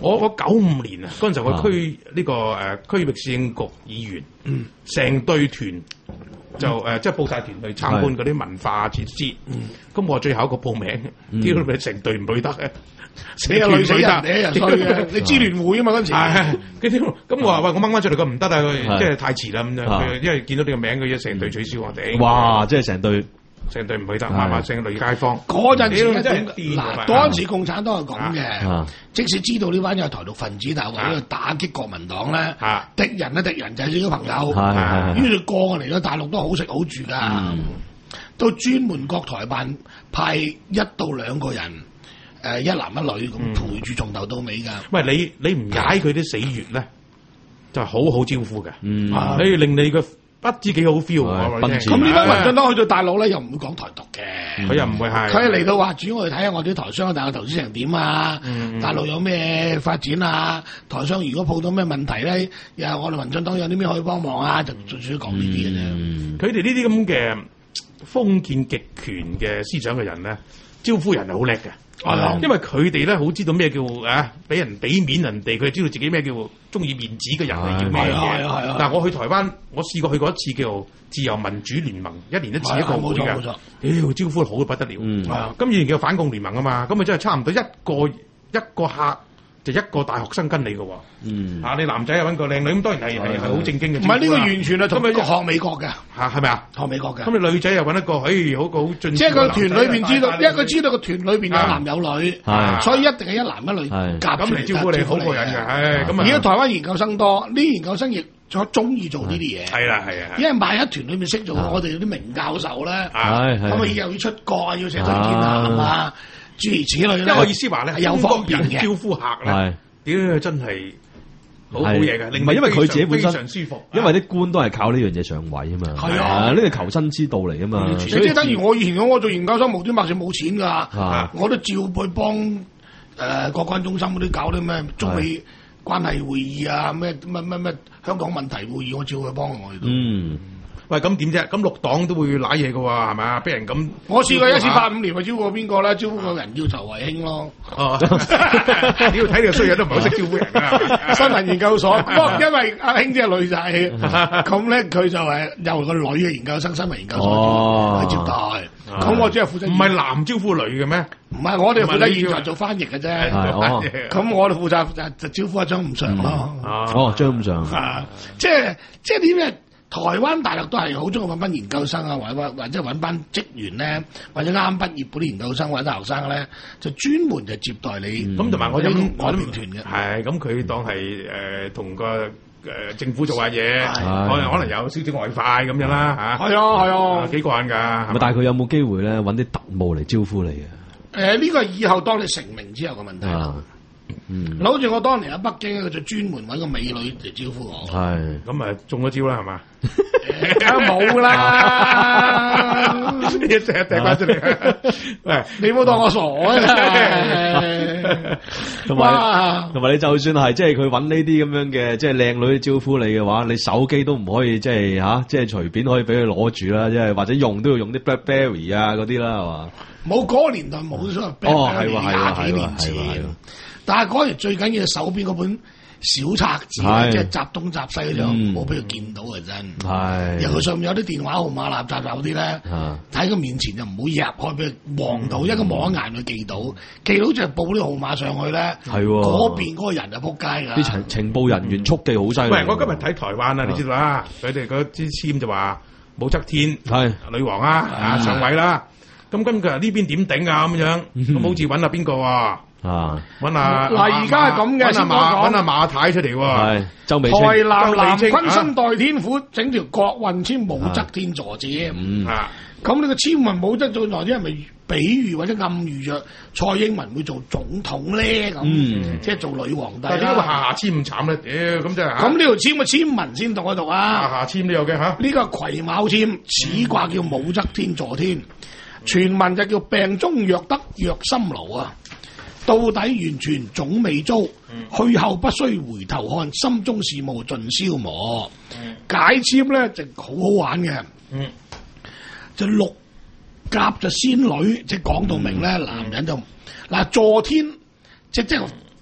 我我九五年啊，嗰陣時候我區呢個誒區域市政局議員，成隊團就誒即係報晒團去參觀嗰啲文化設施。咁我最後一個報名，屌你成隊唔去得嘅， 死啊累死人你又衰嘅，你支聯會啊嘛嗰陣時。 係，咁我話喂我掹翻出嚟，佢唔得啊，佢即係太遲啦咁樣，因為見到呢個名佢一成隊取消我哋。 哇！即係成隊。 成隊唔去得，麻麻聲女街坊。 嗰陣時真係嗱，嗰陣時共產黨係咁嘅，即使知道呢班有台獨分子，但係為咗打擊國民黨咧，敵人咧敵人就係自己朋友，於是個個嚟咗大陸都好食好住㗎，都專門國台辦派一到兩個人，誒一男一女咁陪住從頭到尾㗎。 喂，你你唔踩佢啲死穴咧，就好好招呼嘅，你令你個。不知幾好 feel 喎！ 咁呢班民進黨去到大陸咧，又唔會講台獨嘅， 佢又唔會係。 佢嚟到話主要我哋睇下我啲台商喺大陸投資成點啊，大陸有咩發展啊，台商如果碰到咩問題咧，又我哋民進黨有啲咩可以幫忙啊，就最主要講呢啲嘅啫。 佢哋呢啲咁嘅封建極權嘅思想嘅人咧，招呼人係好叻嘅。因為佢哋咧好知道咩叫啊，俾人俾面人哋，佢知道自己咩叫中意面子嘅人係叫咩嘢。但係我去台灣，我試過去過一次叫自由民主聯盟，一年一次一個會嘅。屌招呼好到不得了。咁以前叫反共聯盟啊嘛，咁咪真係差唔多一個一個客就一個大學生跟你嘅喎。嗯，啊你男仔又揾個靚女，咁當然係係係好正經嘅。 唔係呢個完全係同佢學美國嘅嚇係咪啊？學美國嘅。 咁你女仔又揾一個，誒好個好進。 即係個團裏邊知道，因為佢知道個團裏邊有男有女，所以一定係一男一女夾咁嚟招呼你，好過癮嘅。係咁啊！ 而家台灣研究生多，呢啲研究生亦仲中意做呢啲嘢。 係啦係啊， 因為萬一團裏面識做我哋嗰啲名教授咧，咁啊又要出國，要寫推薦函啊，諸如此類咧。 因為我意思話咧， 有方便嘅招呼客咧。屌真係好好嘢嘅， 唔係因為佢自己本身非常舒服， 因為啲官都係靠呢樣嘢上位啊嘛。係啊，呢個求生之道嚟啊嘛。 即係等於我以前我做研究生無端白事冇錢㗎，我都照去幫誒國關中心嗰啲搞啲咩中美關係會議啊，咩乜乜乜香港問題會議，我照去幫我哋都。嗯。 喂，咁點啫？咁綠黨都會揦嘢嘅喎，係咪啊？俾人咁， 我試過一次八五年，咪招呼過邊個咧？招呼個人叫曹維興咯。哦， 你要睇你個衰嘢都唔係好識招呼人㗎。 新聞研究所，不過因為阿興姐係女仔，咁咧佢就係由個女嘅研究生新聞研究所去接待。咁我只係負責。 唔係男招呼女嘅咩？ 唔係，我哋負責現場做翻譯嘅啫。咁我哋負責就招呼阿張五常咯。 哦，張五常。 即係即係點咧？台灣大陸都係好中意揾班研究生啊，或者或者揾班職員咧，或者啱啱畢業嗰啲研究生或者大學生咧，就專門就接待你。 咁同埋我飲我團嘅， 係咁佢當係誒同個誒政府做下嘢，可能可能有少少外快咁樣啦嚇。 係啊係啊， 幾過癮㗎。 但係佢有冇機會咧揾啲特務嚟招呼你嘅？ 誒呢個係以後當你成名之後嘅問題。嗯，好似我當年喺北京，佢就專門揾個美女嚟招呼我。 係， 咁啊中咗招啦，係嘛？ 冇啦， 一成日掟翻出嚟。喂， 你冇當我傻啊！ 同埋，同埋你就算係即係佢揾呢啲咁樣嘅即係靚女招呼你嘅話，你手機都唔可以即係吓，即係隨便可以俾佢攞住啦，即係或者用都要用啲 BlackBerry 啊嗰啲啦，係嘛？ 冇嗰個年代冇所謂 BlackBerry， 哦，係喎係喎廿幾年前。但係嗰時最緊要係手邊嗰本小冊子，即係集東集西嗰種，冇俾佢見到嘅真。係，尤其上面有啲電話號碼垃雜嗰啲咧，喺佢面前就唔好入開俾佢望到，一個望一眼佢記到，記到就報啲號碼上去咧。係喎，嗰邊嗰個人就撲街㗎。 啲情情報人員速記好犀利。 喂，我今日睇台灣啦，你知道啦，佢哋嗰支簽就話武則天係女王啊，啊上位啦。咁今日呢邊點頂啊咁樣？咁好似揾下邊個喎？啊！揾下嗱，而家係咁嘅， 揾阿馬揾阿馬太出嚟喎。係周美青。 台南南昆生代天府整條國運簽武則天坐簽。嗯啊，咁呢個簽文武則天坐簽係咪比喻或者暗喻着蔡英文會做總統咧？咁即係做女皇帝。 但係點解下下簽咁慘咧？屌咁即係。 咁呢條簽嘅簽文先同我讀啊！ 下下簽都有嘅嚇。 呢個癸卯簽，此卦叫武則天坐天，全文就叫病中若得藥心勞啊！到底完全總未遭，嗯、去後不需回頭看，心中事務盡消磨。嗯、解簽咧就好好玩嘅，嗯、就六甲就仙女，即係講到明咧，嗯、男人就嗱坐天，即即係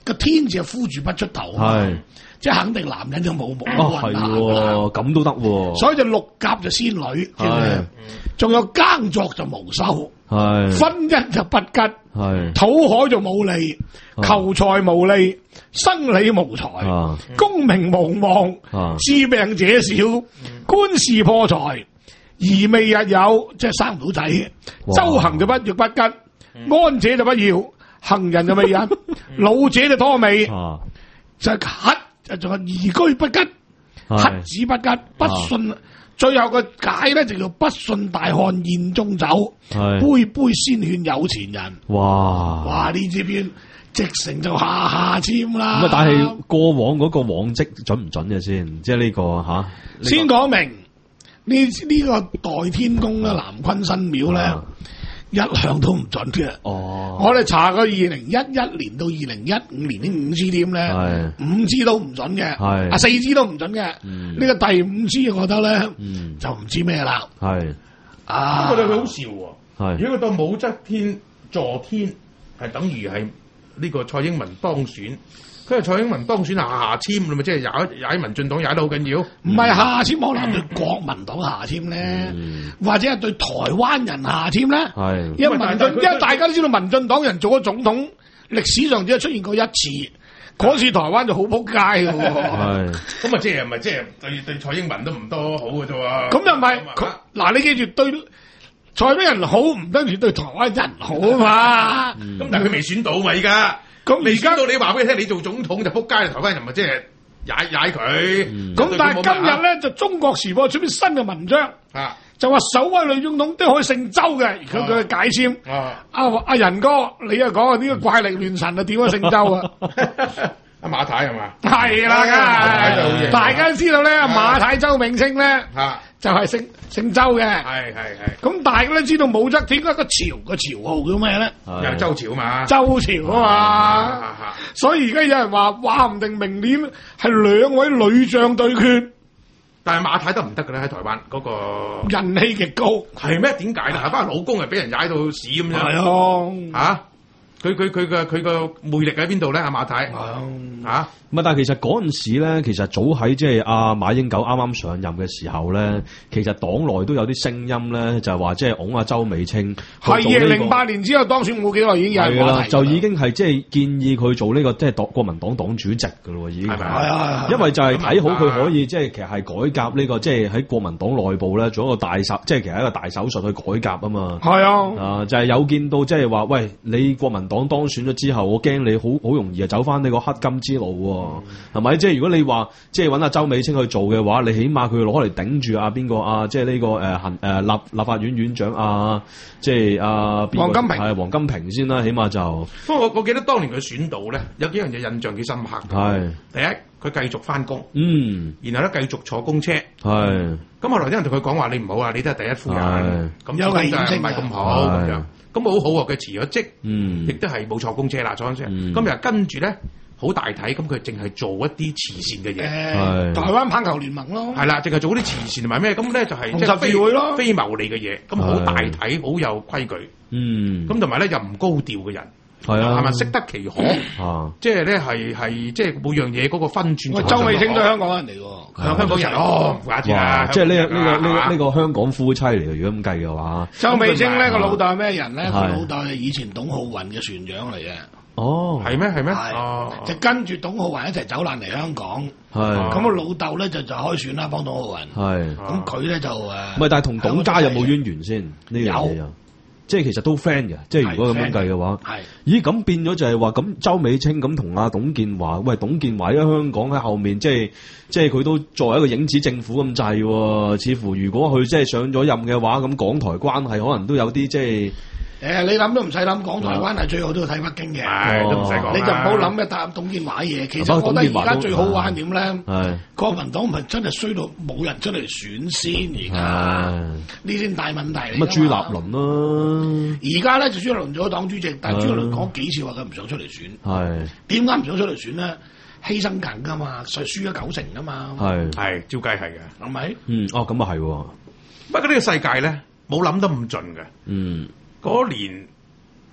個天字係呼住不出頭啊嘛，即係肯定男人就冇冇哦，係喎，咁都得喎。 所以就六甲就仙女，仲有耕作就無收，婚姻就不吉，土海就冇利，求財無利，生理無財，功名無望，致病者少，官事破財，兒未日有，即係生唔到仔，周行就不亦不吉，安者就不要，行人就未忍，老者就拖尾，就係乞，仲係移居不吉，乞子不吉，不信。最後個解咧就叫不信大漢宴中酒，杯杯先勸有錢人。哇！哇！呢支片直成就下下簽啦。咁啊， 但係過往嗰個往績準唔準嘅先？即係呢個吓。啊這個、 先講明呢呢、這個代天宮咧，南昆新廟咧。啊一向都唔準嘅。哦，我哋查過二零一一年到二零一五年呢五支點咧，五支都唔準嘅，啊四支都唔準嘅。呢、嗯、個第五支我覺得咧、嗯、就唔知咩啦。係啊，不過佢好笑喎。如果佢當武則天助天，係等於係呢個蔡英文當選。佢係蔡英文當選下下簽，咪即係踩踩民進黨踩得好緊要。 唔係下簽，可能對國民黨下簽咧，嗯、或者係對台灣人下簽咧。係，因為民進，因為大家都知道民進黨人做咗總統，歷史上只係出現過一次，嗰次台灣就好撲街嘅喎。係， 咁啊，即係唔係即係對對蔡英文都唔多好嘅啫喎。 咁又唔係，嗱你記住對蔡英文好，唔等於對台灣人好啊嘛。 咁、嗯、但係佢未選到嘛，依家。咁而家到你話俾你聽，你做總統就撲街，台灣人咪即係踩踩佢。咁、嗯、但係今日咧就《中國時報》出邊新嘅文章，啊、就話首位女總統都可以姓周嘅，而家佢解簽。阿阿仁哥，你又講啊呢個怪力亂神啊，點樣姓周啊？ 阿馬太係嘛？ 係啦，梗係大家都知道咧，馬太周永清咧。就係姓姓周嘅，係係係。咁大家都知道武則天嗰個朝個朝號叫咩咧？ 又係周朝嘛？ 周朝啊嘛。所以而家有人話，話唔定明年係兩位女將對決。 但係馬太得唔得嘅咧？喺台灣嗰個人氣極高。係咩？ 點解咧？係翻老公係俾人踩到屎咁樣。 係啊。嚇！ 佢佢佢嘅佢個魅力喺邊度咧？阿馬太嚇， 唔係，但係其實嗰陣時咧，其實早喺即係阿馬英九啱啱上任嘅時候咧，其實黨內都有啲聲音咧，就係話即係擁阿周美青係二零零八年之後當選冇幾耐已經有人話題，就已經係即係建議佢做呢個即係黨國民黨黨主席㗎咯，已經係咪啊？因為就係睇好佢可以即係其實係改革呢個即係喺國民黨內部咧做一個大手，即係其實一個大手術去改革啊嘛。係啊，啊就係有見到即係話喂，你國民黨當選咗之後，我驚你好好容易啊走翻呢個黑金之路喎，係咪？即係如果你話即係揾阿周美青去做嘅話，你起碼佢攞嚟頂住啊邊個啊？即係呢個誒行誒立立法院院長啊，即係啊王金平係王金平先啦，起碼就。 不過我我記得當年佢選到咧，有幾樣嘢印象幾深刻。係第一，佢繼續翻工，嗯，然後咧繼續坐公車，係。咁後來啲人同佢講話：你唔好啊，你都係第一夫人，咁有危險性唔係咁好咁樣。咁好好喎，佢辭咗職，嗯，亦都係冇坐公車啦，坐公車。咁又跟住咧，好大體，咁佢淨係做一啲慈善嘅嘢。 台灣棒球聯盟咯， 係啦，淨係做啲慈善同埋咩？咁咧就係即係非非牟利嘅嘢。咁好大體，好有規矩。嗯，咁同埋咧又唔高調嘅人。係啊，係咪適得其可？啊，即係咧係係即係每樣嘢嗰個分寸。 喂，周美青都係香港人嚟喎，香港人哦，唔怪之啦。 即係呢個呢個呢個呢個香港夫妻嚟嘅，如果咁計嘅話。 周美青咧個老豆係咩人咧？佢老豆係以前董浩雲嘅船長嚟嘅。 哦，係咩？係咩？ 哦，就跟住董浩雲一齊走難嚟香港。係。咁個老豆咧就就開船啦，幫董浩雲。係。咁佢咧就誒。唔係， 但係同董家有冇淵源先？呢樣嘢有。即係其實都 friend 嘅，即係如果咁樣計嘅話，咦咁變咗就係話咁周美青咁同阿董建華，喂董建華喺香港喺後面，即係即係佢都作為一個影子政府咁滯喎，似乎如果佢即係上咗任嘅話，咁港台關係可能都有啲即係。 誒，你諗都唔使諗，港台關係最好都要睇北京嘅，都唔使講。你就唔好諗咩答董建華嘢。其實我覺得而家最好玩點咧？國民黨唔係真係衰到冇人出嚟選先，而家呢先大問題嚟。 咁啊，朱立倫咯。 而家咧就朱立倫做咗黨主席，但係朱立倫講幾次話佢唔想出嚟選。係點解唔想出嚟選咧？犧牲緊噶嘛，輸輸咗九成噶嘛。 係係照計係嘅， 係咪？ 嗯，哦咁啊係。不過呢個世界咧冇諗得咁盡嘅。 嗯。 嗰年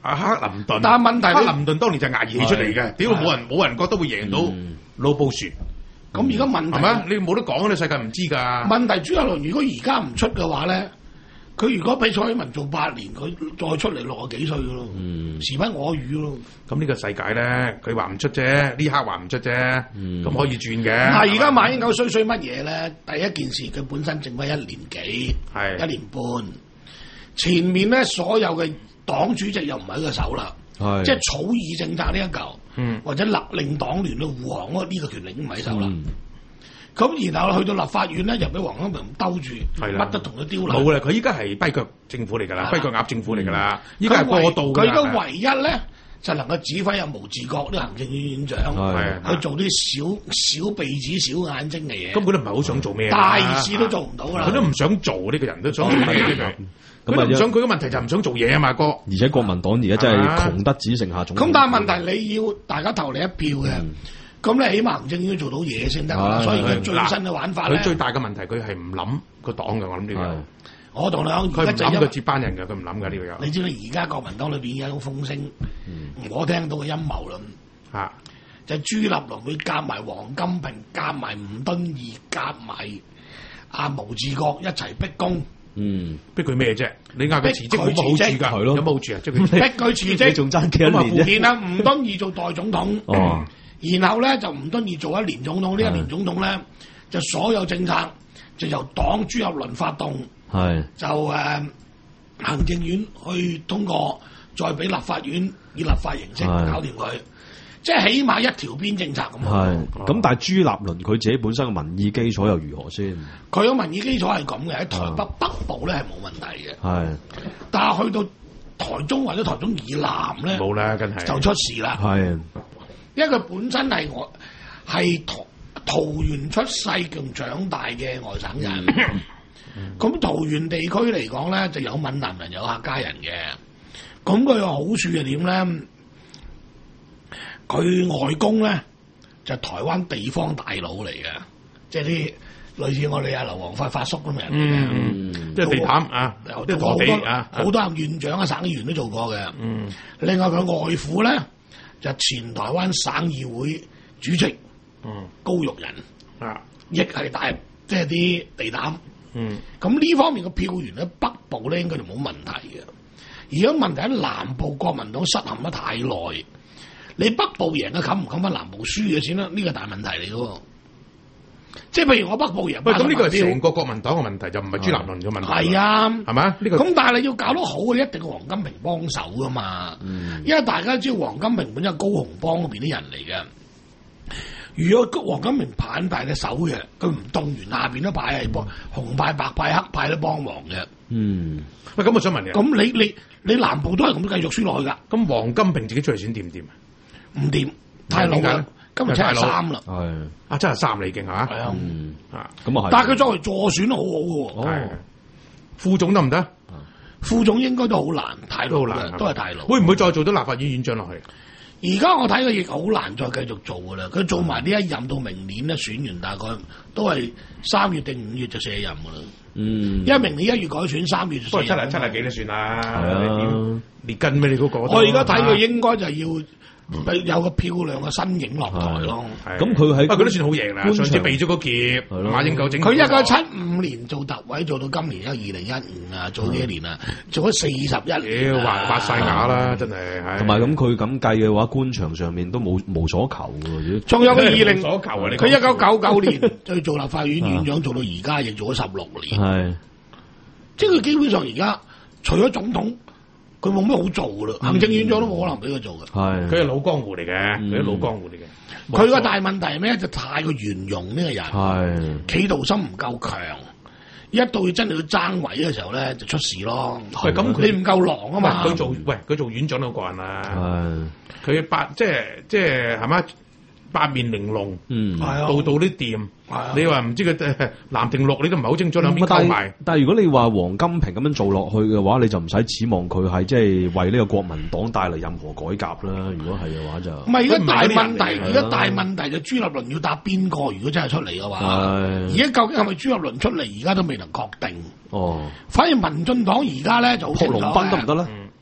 克林頓， 但係問題克林頓當年就係捱義氣出嚟嘅，屌冇人冇人覺得會贏到老布殊。 咁而家問題係咪？你冇得講，你世界唔知㗎。 問題朱一倫如果而家唔出嘅話咧，佢如果俾蔡英文做八年，佢再出嚟六十幾歲㗎咯，嗯、時不我與咯。 咁呢個世界咧，佢話唔出啫，呢刻話唔出啫，咁、嗯、可以轉嘅。 但係而家馬英九衰衰乜嘢咧？第一件事佢本身剩翻一年幾， 係一年半，前面咧所有嘅黨主席又唔喺佢手啦，即係草擬政策呢一嚿。嗯，或者勒令黨聯去護航嗰呢個權力唔喺手啦。咁、嗯、然後去到立法院咧，又俾黃金平兜住，乜都同佢丟啦。 冇啦，佢依家係跛腳政府嚟㗎啦，跛腳鴨政府嚟㗎啦。依家係過渡㗎。 佢而家唯一咧就能夠指揮阿毛治國啲行政院院長去做啲小小鼻子、小眼睛嘅嘢。 根本都唔係好想做咩， 大事都做唔到啦。 佢都唔想做呢、呢個人都想做咩佢。佢唔想，佢嘅問題就唔想做嘢啊嘛，哥。 而且國民黨而家真係窮得只剩下總統。 咁但係問題你要大家投你一票嘅，咁、嗯、你起碼行政院做到嘢先得啦。所以佢最新嘅玩法咧， 佢最大嘅問題佢係唔諗個黨嘅，我諗呢個。 我同你講， 佢唔諗個接班人嘅，佢唔諗嘅呢個有。 你知唔知而家國民黨裏邊有一種風聲，嗯、我聽到嘅陰謀論啊， 就係朱立倫會夾埋黃金平、夾埋吳敦義、夾埋阿毛治國一齊逼宮。 嗯，逼佢咩啫？你嗌佢辭職冇乜好處㗎，有乜好處啊？即係佢逼佢辭職， 仲爭幾多年啫？ 然後吳敦義做代總統，哦，然後咧就吳敦義做一年總統，呢一年總統咧就所有政策就由黨朱立倫發動，係就誒、呃、行政院去通過，再俾立法院以立法形式搞掂佢。即係起碼一條邊政策咁。 係，咁但係朱立倫佢自己本身嘅民意基礎又如何先？ 佢嘅民意基礎係咁嘅，喺台北北部咧係冇問題嘅。係，但係去到台中或者台中以南咧， 冇啦，真係就出事啦。係，因為佢本身係我係桃桃園出世同長大嘅外省人。咁、嗯、桃園地區嚟講咧，就有閩南人有客家人嘅。咁佢個好處係點咧？佢外公咧就係、台灣地方大佬嚟嘅，即係啲類似我哋阿劉皇發發叔咁嘅人嚟嘅， 嗯，即係地膽啊，啲土地啊， 好多任院長啊、省議員都做過嘅。嗯，另外佢外父咧就係、前台灣省議會主席，嗯，高玉仁啊，亦係大即係啲地膽。嗯，咁呢方面嘅票源咧，北部咧應該就冇問題嘅。而家問題喺南部，國民黨失陷得太耐。你北部贏嘅冚唔冚翻南部輸嘅先啦？呢個大問題嚟嘅，即係譬如我北部贏， 喂，咁呢個係成個國民黨嘅問題，就唔係朱立倫嘅問題。 係啊， 係嘛？呢、這個咁但係你要搞得好，你一定係黃金平幫手噶嘛。嗯、因為大家知道黃金平本身係高雄幫嗰邊啲人嚟嘅。如果黃金平棒大隻手嘅，佢唔動員下邊都派係幫紅派、白派、黑派都幫忙嘅。嗯， 喂，咁我想問你， 咁你你你南部都係咁繼續輸落去噶？ 咁黃金平自己出嚟選掂唔掂啊？ 唔掂，太老啦，今日七十三啦， 係啊，七十三嚟勁係嘛？係啊， 啊咁啊係。 但係佢作為助選都好好嘅， 係副總得唔得？ 副總應該都好難，太老啦，都係太老。 會唔會再做到立法院院長落去？ 而家我睇佢亦好難再繼續做噶啦，佢做埋呢一任到明年咧，選完大概都係三月定五月就卸任噶啦。嗯，因為明年一月改選，三月就卸任。 不過七十七十幾都算啦，係啊，列根咩？你嗰個？ 我而家睇佢應該就要。有個漂亮嘅身影落台咯， 咁佢喺， 不過佢都算好贏啦。上次避咗個劫，馬英九整。 佢一九七五年做特委，做到今年一二零一五啊，做幾年啊？做咗四十一年， 話發晒牙啦，真係。 同埋咁佢咁計嘅話，官場上面都冇無所求嘅。 仲有個二零所求啊！ 佢一九九九年再做立法院院長，做到而家亦做咗十六年。係，即係佢基本上而家除咗總統。佢冇咩好做噶啦，行政院長都冇可能俾佢做嘅。係， 佢係老江湖嚟嘅，佢係老江湖嚟嘅。 佢個大問題係咩？就太過圓融呢個人，係企圖心唔夠強，一到要真係要爭位嘅時候咧，就出事咯。喂，咁你唔夠狼啊嘛？ 佢做喂，佢做院長都慣啦。係，佢八即係即係係嘛？八面玲瓏，嗯，度度啲掂。你話唔知佢藍定綠，你都唔係好清楚兩邊溝埋。 但係如果你話黃金平咁樣做落去嘅話，你就唔使指望佢係即係為呢個國民黨帶嚟任何改革啦。如果係嘅話就唔係。而家大問題，而家大問題就朱立倫要搭邊個？如果真係出嚟嘅話，而家究竟係咪朱立倫出嚟？而家都未能確定。哦，反而民進黨而家咧就好郝龍斌得唔得咧？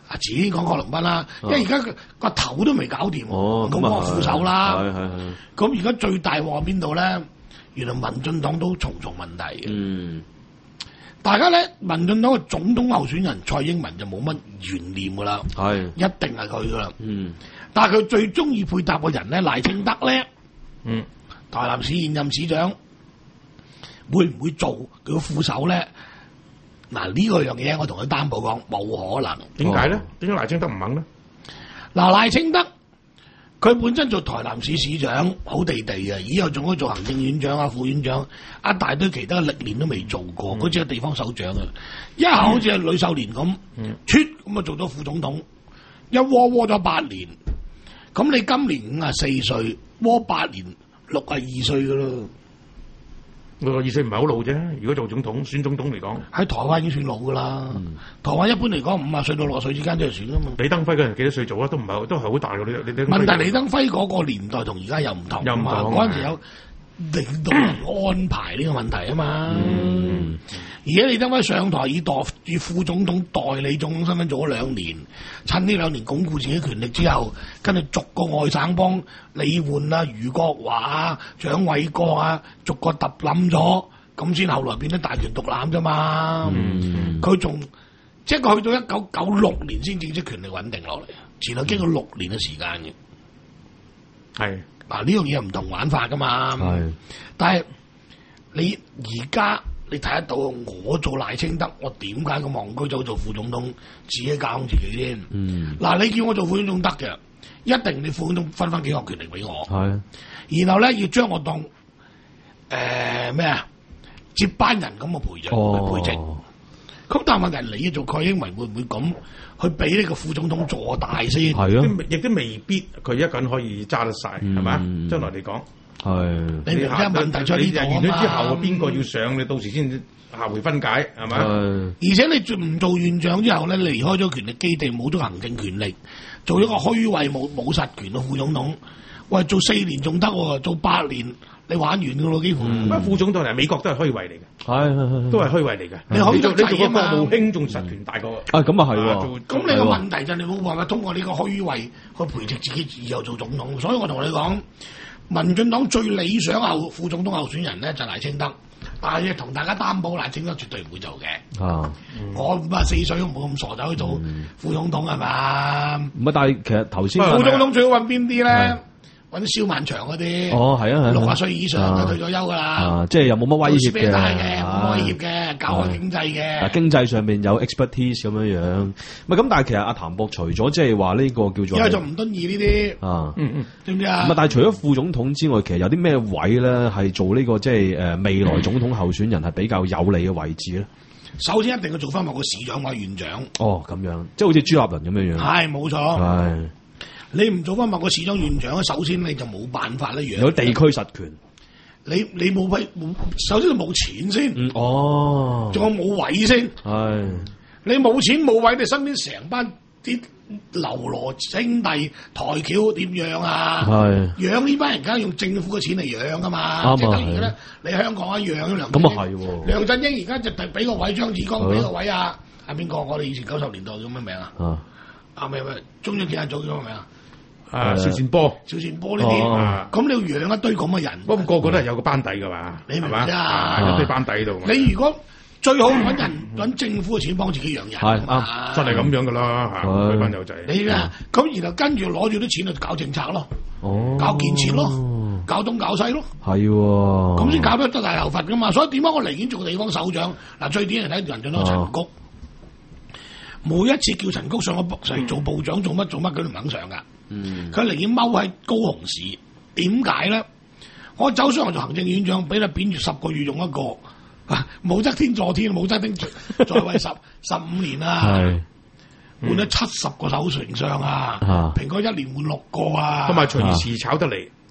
啊，遲啲講哥倫賓啦，因為而家個個頭都未搞掂， 哦， 咁個副手啦。 係係係。 咁而家最大鑊喺邊度咧？原來民進黨都重重問題嘅。 嗯。 大家咧，民進黨嘅總統候選人蔡英文就冇乜懸念噶啦， 係一定係佢噶啦。 嗯。但係佢最中意配搭嘅人咧，賴清德咧，嗯，台南市現任市長會唔會做佢個副手咧？嗱，呢個樣嘢我同佢擔保講冇可能。 點解咧？點解賴清德唔肯咧？ 嗱，賴清德佢本身做台南市市長好地地嘅，以後仲可以做行政院長啊、副院長，一大堆其他嘅歷練都未做過，佢只係地方首長啊，一下好似係呂秀蓮咁，出咁啊做咗副總統，一窩窩咗八年。咁你今年五十四歲，窩八年六十二歲噶咯。 六十二歲唔係好老啫，如果做總統、選總統嚟講， 喺台灣已經算老噶啦。嗯、台灣一般嚟講，五十歲到六十歲之間都係選噶嘛。 李登輝嗰陣幾多歲做啊？都唔係，都係好大嘅。你你問題李登輝嗰個年代同而家又唔同，又唔同。嗰陣時有領導人安排呢個問題啊嘛。嗯、而家李登輝上台以代以副總統代理總統身份做咗兩年，趁呢兩年鞏固自己權力之後，跟住逐個外省幫李煥啊、余國華啊、蔣緯國啊，逐個揼冧咗，咁先後來變得大權獨攬啫嘛。佢仲、嗯、即係佢去到一九九六年先正式權力穩定落嚟，前後經過六年嘅時間嘅。係嗱，呢樣嘢唔同玩法噶嘛。係，但係你而家你睇得到，我做賴清德，我點解咁戇居走做副總統，自己搞自己先？嗯，嗱，你叫我做副總統得嘅，一定你副總統分翻幾個權力俾我。係，然後咧要將我當誒咩啊接班人咁嘅培養培植。咁但係問題，你做蔡英文會唔會咁去俾呢個副總統坐大先？係啊，亦都未必佢一個人可以揸得晒，係咪啊？將來嚟講，係你而家問題出呢度啊嘛。完咗之後，邊個要上？你到時先下回分解，係咪？而且你做唔做院長之後咧，離開咗權力基地，冇咗行政權力，做咗個虛位冇冇實權嘅副總統。喂，做四年仲得喎，做八年你玩完噶咯，幾乎。乜、嗯、副總統嚟美國都係虛位嚟嘅，係係都係虛位嚟嘅。你可以做你做個國務卿仲實權大過。啊，咁啊係喎。咁你個問題就係你冇辦法通過呢個虛位去培植自己以後做總統。所以我同你講，民進黨最理想候副總統候選人咧就係賴清德，但係同大家擔保賴清德絕對唔會做嘅。啊，嗯、我五十四歲都冇咁傻走去做副總統係嘛？唔係，但係其實頭先副總統最好揾邊啲咧？揾蕭萬長嗰啲，哦係啊係，六十歲以上就退咗休噶啦，啊即係又冇乜威脅嘅，冇乜威脅嘅，搞下經濟嘅，啊經濟上面有 expertise 咁樣樣，唔係咁，但係其實阿譚博除咗即係話呢個叫做，因為做吳敦義呢啲，啊嗯嗯，知唔知啊？唔係，但係除咗副總統之外，其實有啲咩位咧係做呢個即係誒未來總統候選人係比較有利嘅位置咧？首先一定要做翻某個市長或者院長。哦，咁樣，即係好似朱立倫咁樣樣。係，冇錯。係。你唔做翻某個市長院長，首先你就冇辦法咧樣。有地區實權，你你冇批冇，首先就冇錢先。嗯，哦，仲有冇位先？係你冇錢冇位，你身邊成班啲流羅兄弟抬轎點樣啊？係養呢班人，梗係用政府嘅錢嚟養噶嘛？啱啊，即係等於咧，你香港一樣咁梁。咁啊係。梁振英而家就俾個位，張志剛俾個位啊！係邊個？我哋以前九十年代叫咩名啊？啊啊咩咩？中央警察組叫咩名啊？啊，邵善波，邵善波呢啲，咁你要養一堆咁嘅人，不過個個都係有個班底噶嘛，你明唔明啊？有堆班底喺度。你如果最好揾人揾政府嘅錢幫自己養人，係啱，真係咁樣噶啦，吓，嗰班友仔。你啊，咁然後跟住攞住啲錢去搞政策咯，搞建設咯，搞東搞西咯，係，咁先搞得得大頭佛噶嘛。所以點解我寧願做地方首長？嗱，最典型睇人最多陳菊，每一次叫陳菊上個部上做部長做乜做乜，佢都唔肯上噶。嗯，佢寧願踎喺高雄市，點解咧？我走上嚟做行政院長，俾你扁住十個月用一個，啊，武則天助天，武則天在位十十五年啦，係換咗七十個首相啊，平均一年換六個啊，同埋隨時炒得嚟，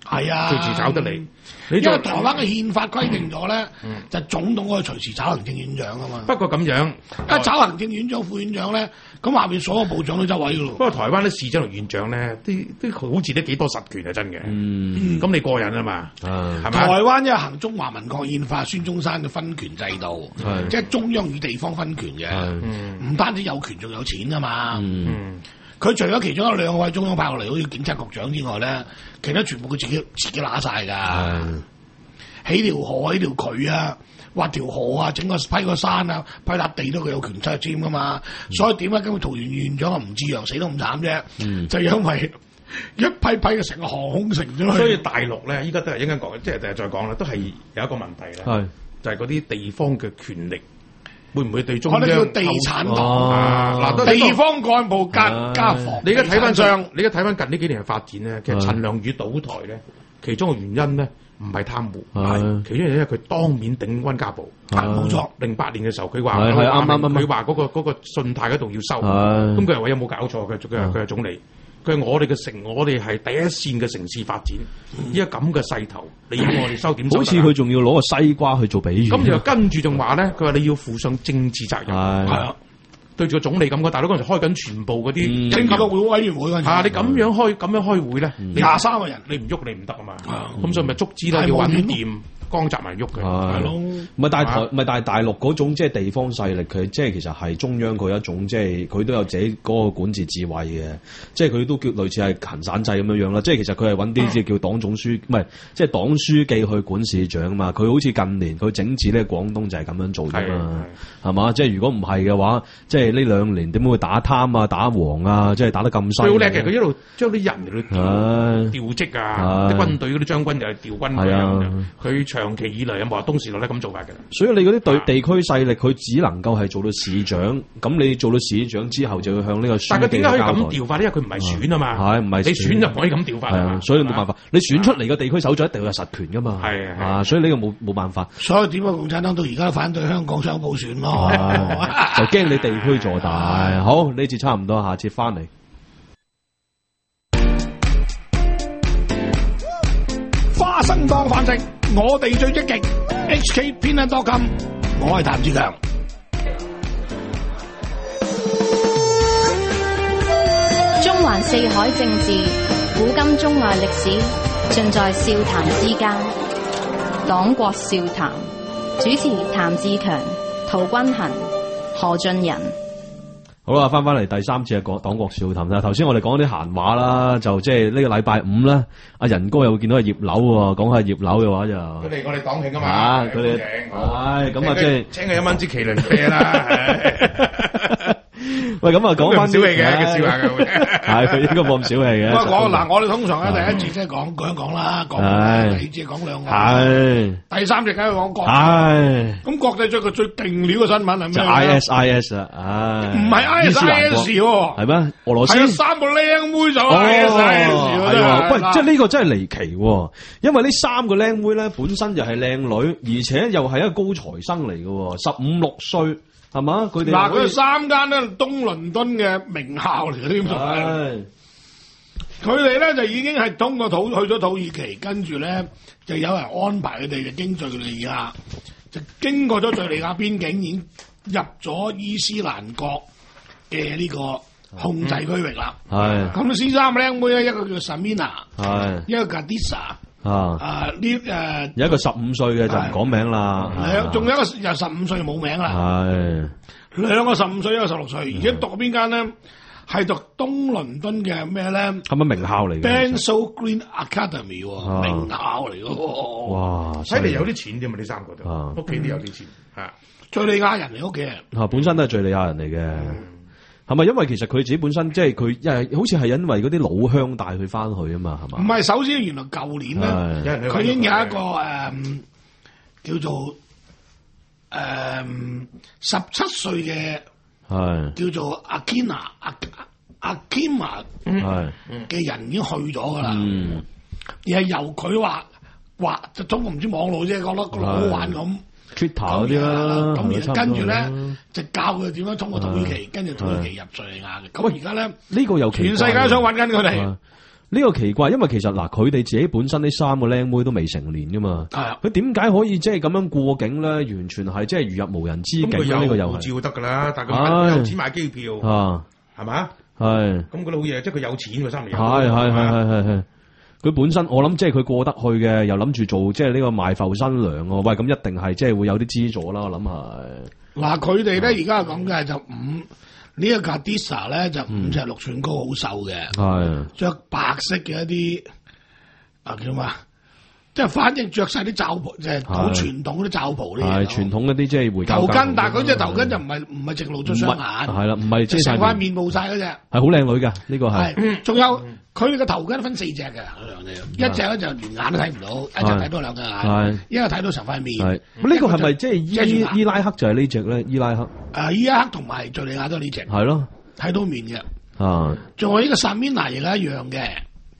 係啊， 隨時炒得嚟。你因為台灣嘅憲法規定咗咧，嗯、就總統可以隨時炒行政院長啊嘛。 不過咁樣， 一炒行政院長、副院長咧，咁下邊所有部長都執位噶咯。 不過台灣啲市長同院長咧，啲啲好似都幾多實權啊，真嘅。嗯，咁你過癮啊嘛，係咪？ 台灣因為行中華民國憲法孫中山嘅分權制度，即係中央與地方分權嘅，唔單止有權，仲有錢啊嘛。嗯。佢除咗其中一兩位中央派落嚟，好似檢察局長之外咧，其他全部佢自己自己拿晒㗎。起條河、起條渠啊，挖條河啊，整個批個山啊，批笪地都佢有權出去佔㗎嘛。嗯、所以點解今日桃園院長啊吳志陽死都咁慘啫？嗯、就因為一批批嘅成個航空城咗。 所以大陸咧，依家都係應該講，即係第日再講啦，都係有一個問題咧，是就係嗰啲地方嘅權力。會唔會對中央？我哋叫地產黨啊！嗱， 地方幹部加加房。 你而家睇翻上，你而家睇翻近呢幾年嘅發展咧，其實陳良宇倒台咧，其中嘅原因咧唔係貪污，係其中嘅因為佢當面頂溫家寶。冇錯，零八年嘅時候佢話，係啱啱佢話嗰個嗰個信貸嗰度要收，咁佢又話有冇搞錯？佢佢係佢係總理。佢係我哋嘅城，我哋係第一線嘅城市發展。依家咁嘅勢頭，你要我哋收點收？ 好似佢仲要攞個西瓜去做比喻。 咁又跟住仲話咧，佢話你要負上政治責任。係啊，對住個總理咁嘅，大佬嗰陣時開緊全部嗰啲政治局會委員會嗰陣。 係你咁樣開咁樣開會咧， 廿三個人， 你唔喐你唔得啊嘛。咁所以咪捉之啦，要揾掂。江澤民喐嘅係咯， 唔係但係台唔係但係大陸嗰種即係地方勢力，佢即係其實係中央佢一種即係佢都有自己嗰個管治智慧嘅，即係佢都叫類似係行省制咁樣樣啦。即係其實佢係揾啲即係叫黨總書，唔係即係黨書記去管市長啊嘛。佢好似近年佢整治咧廣東就係咁樣做啫嘛，係嘛？即係如果唔係嘅話，即係呢兩年點會打貪啊、打黃啊，即係打得咁犀利？ 佢好叻嘅，佢一路將啲人嚟調調職啊，啲軍隊嗰啲將軍又係調軍隊啊，佢。長期以嚟有冇話東時路咧咁做法嘅？ 所以你嗰啲對地區勢力，佢只能夠係做到市長。咁你做到市長之後，就要向呢個書記交代。 但係佢點解可以咁調法呢？因為佢唔係選啊嘛。係唔係？你選就唔可以咁調法啊。 所以冇辦法。你選出嚟嘅地區首長一定有實權噶嘛。係啊，所以呢個冇冇辦法。 所以點解共產黨到而家反對香港雙普選咯？ 就驚你地區做大。好，呢節差唔多，下節翻嚟。 花生當飯食。我哋最積極 ，H K Peanut dot com， 我係譚志強。 中環四海政治，古今中外歷史，盡在笑談之間。黨國笑談，主持譚志強、陶君行、何俊仁。 好啦，翻翻嚟第三次嘅講黨國笑談啦。頭先我哋講啲閒話啦，就即係呢個禮拜五啦。阿仁哥又會見到係葉劉喎，講下葉劉嘅話就。 佢哋我哋黨慶啊嘛， 佢哋係咁啊，即係請佢飲蚊支麒麟啤啦。 喂，咁啊講翻小氣嘅，佢笑下嘅， 係佢應該冇咁小氣嘅。 不過講嗱，我哋通常咧第一節即係講講一講啦，講第二節講兩個，係第三節梗係講國際。係咁國際最個最勁料嘅新聞係咩 ？I S I S 啊，唉， 唔係 I S I S 喎， 係咩？俄羅斯係三個靚妹就 I S I S 喎， 喂，即係呢個真係離奇喎，因為呢三個靚妹咧本身就係靚女，而且又係一個高材生嚟嘅，十五六歲。係嘛？佢哋嗱，佢哋三間咧東倫敦嘅名校嚟嘅，點做咧？佢哋咧就已經係通過土去咗土耳其，跟住咧就有人安排佢哋嘅經敘利亞，就經過咗敘利亞邊境，已經入咗伊斯蘭國嘅呢個控制區域啦。係咁，先三個靚妹咧，一個叫 Samina， 係一個 Gadisa。啊！啊呢誒， 有一個十五歲嘅就唔講名啦， 係仲有一個又十五歲冇名啦，係兩個十五歲，一個十六歲，而且讀邊間咧係讀東倫敦嘅咩咧？ 係咪名校嚟嘅 Bensall Green Academy 名校嚟嘅， 哇！睇嚟有啲錢啫嘛，呢三個都屋企都有啲錢，係敘利亞人嚟屋企人， 啊本身都係敘利亞人嚟嘅。係咪因為其實佢自己本身即係佢，因為好似係因為嗰啲老鄉帶佢翻去啊嘛，係嘛？ 唔係，首先原來舊年咧，佢已經有一個誒叫做誒十七歲嘅係叫做阿 Kina 阿阿 Kima 係嘅人已經去咗噶啦，而係由佢話話就中國唔知網路啫，覺得個好玩咁。 Twitter 嗰啲啦， 咁然跟住咧就教佢點樣通過土耳其，跟住土耳其入敘利亞嘅。咁而家咧呢個又全世界都想揾緊佢哋。 呢個奇怪，因為其實嗱，佢哋自己本身呢三個靚妹都未成年噶嘛， 係啊， 佢點解可以即係咁樣過境咧？完全係即係如入無人之境咧。呢個又護照得噶啦，但係佢有錢買機票啊， 係嘛？ 係咁嗰老嘢，即係佢有錢喎，三年有。 係係係係係係。佢本身我諗即係佢過得去嘅，又諗住做即係呢個賣埠新娘喎。喂，咁一定係即係會有啲資助啦。我諗係。 嗱，佢哋咧而家講嘅就五呢一架 Disa 咧就五尺六寸高，好瘦嘅， 係着白色嘅一啲啊叫咩？即係反正着晒啲罩袍，即係好傳統嗰啲罩袍呢啲。 係傳統嗰啲即係回教頭巾，但係佢隻頭巾就唔係唔係直露咗雙眼， 係啦，唔係即係成塊面冇晒嗰隻。係好靚女㗎，呢個係。 仲有佢哋個頭巾分四隻嘅，兩隻，一隻咧就連眼都睇唔到，一隻睇到兩隻眼，一個睇到成塊面。係呢個係咪即係伊伊拉克就係呢隻咧？伊拉克。 誒，伊拉克同埋敍利亞都係呢隻。 係咯， 睇到面嘅。 啊， 仲有呢個薩米娜亦係一樣嘅。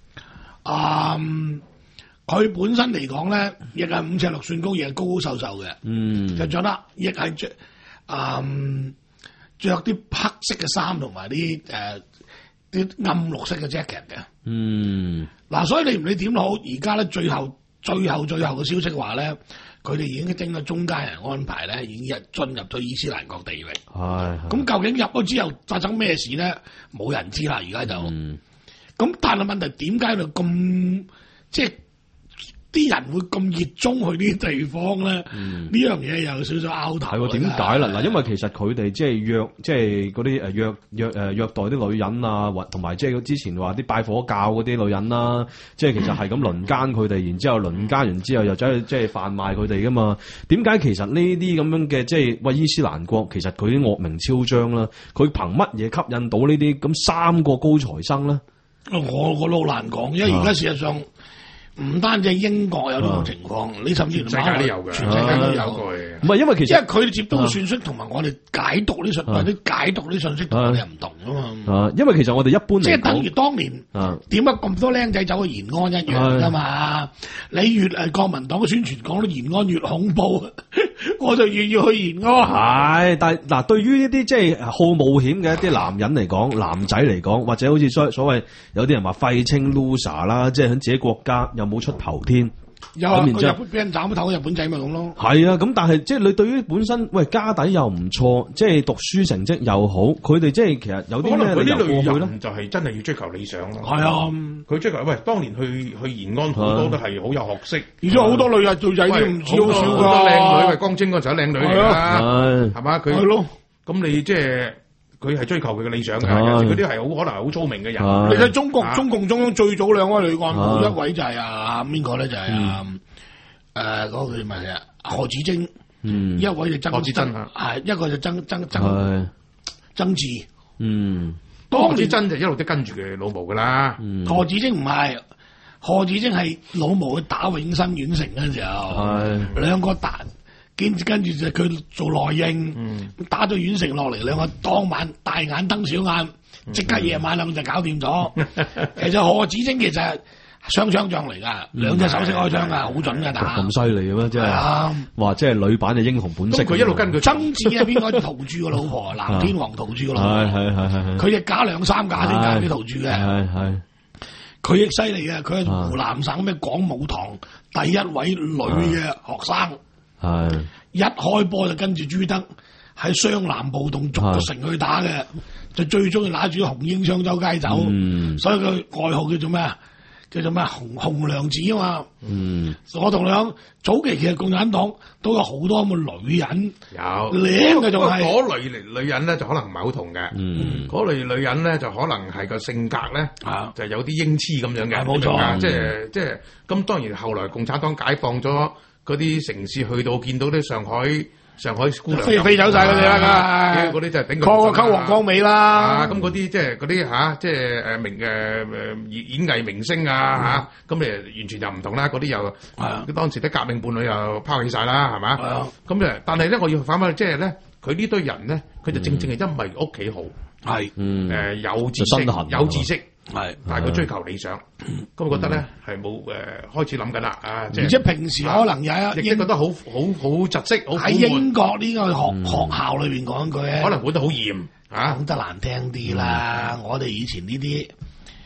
嗯。佢本身嚟講咧，亦係五尺六寸高，亦係高高瘦瘦嘅。嗯，就着得，亦係着，嗯，着啲黑色嘅衫同埋啲誒啲暗綠色嘅 jacket 嘅。嗯，嗱，所以你唔理點好，而家咧最後最後最後嘅消息話咧，佢哋已經經過中間人安排咧，已經入進入咗伊斯蘭國地域。係，咁究竟入咗之後發生咩事咧？冇人知啦，而家就。咁、嗯、但係問題點解佢咁即係？啲人會咁熱衷去呢啲地方咧？呢、嗯、樣嘢有少少拗頭。係喎，點解啦？嗱，因為其實佢哋即係約，即係嗰啲誒約約誒虐待啲女人啊，或同埋即係之前話啲拜火教嗰啲女人啦，即係其實係咁輪奸佢哋，然之後輪奸完之後又走去即係販賣佢哋噶嘛？點解其實呢啲咁樣嘅即係喂伊斯蘭國，其實佢啲惡名昭彰啦，佢憑乜嘢吸引到呢啲咁三個高材生咧？我我都好難講，因為而家事實上。啊唔單止英國有呢個情況，你甚至全世界都有嘅，全世界都有嘅。唔係因為其實因為佢哋接到嘅信息同埋我哋解讀啲信或者解讀啲信息同我哋唔同啊嘛。啊，因為其實我哋一般即係等於當年點解咁多僆仔走去延安一樣㗎嘛？你越係國民黨嘅宣傳講到延安越恐怖，我就越要去延安。係，但係嗱，對於呢啲即係好冒險嘅一啲男人嚟講，男仔嚟講，或者好似所所謂有啲人話廢青 loser 啦，即係喺自己國家又冇出頭天，有啊，佢日本俾人斬咗頭，日本仔咪咁咯。係啊，咁但係即係你對於本身喂家底又唔錯，即係讀書成績又好，佢哋即係其實有啲咩理由過去咧？就係真係要追求理想咯。係啊，佢追求喂，當年去去延安好多都係好有學識，而且好多女啊做仔都唔少少噶，好多靚女，喂江青嗰陣時係靚女嚟啦，係嘛佢？係咯，咁你即係。佢係追求佢嘅理想嘅，嗰啲係好可能係好聰明嘅人。你睇中國中共中央最早兩位女幹部，一位就係啊邊個咧就係啊誒嗰個叫乜嘢啊何子晶，一位就曾何子珍，係一個就曾曾曾曾志。嗯，何子珍就一路都跟住佢老毛噶啦。何子晶唔係，何子晶係老毛去打永新縣城嘅時候，兩個打。跟跟住就佢做內應，嗯、打咗縣城落嚟，兩個當晚大眼瞪小眼，即刻夜晚兩就搞掂咗。其實何子晶其實雙槍將嚟噶，兩隻、嗯、手識開槍噶，好準噶打。咁犀利嘅咩？真係，哇！即係女版嘅英雄本色。佢一路跟佢。曾志係邊個？陶鑄個老婆，藍天王陶鑄個老婆。係係係係。佢亦假兩三架先架啲陶鑄嘅。係係。佢亦犀利嘅，佢係湖南省咩廣武堂第一位女嘅學生。係一開波就跟住朱德喺湘南暴動逐個城去打嘅，就最中意拿住紅纓槍周街走，嗯、所以佢外號叫做咩啊？叫做咩紅紅娘子啊嘛。嗯，我同你講，早期其實共產黨都有好多咁嘅女人，有靚嘅仲係嗰類女人咧，就可能唔係好同嘅。嗯，嗰類女人咧就可能係個性格咧，啊、就有啲英雌咁樣嘅，冇錯。即係即係咁，當然後來共產黨解放咗。嗰啲城市去到見到啲上海上海姑娘飛飛走晒嗰啲啦，嗰啲就係頂佢溝溝黃光美啦。咁嗰啲即係嗰啲嚇，即係誒明誒誒演演藝明星啊嚇，咁誒完全就唔同啦。嗰啲又係當時啲革命伴侶又拋棄晒啦，係嘛？咁誒，但係咧，我要反翻，即係咧，佢呢堆人咧，佢就正正係因為屋企好，係誒有知識，有知識。係，但係佢追求理想，咁我覺得咧係冇誒開始諗緊啦，啊！即係而且平時可能有一亦都覺得好好好窒息，喺英國呢個學學校裏邊講句咧，可能管得好嚴，嚇講得難聽啲啦。我哋以前呢啲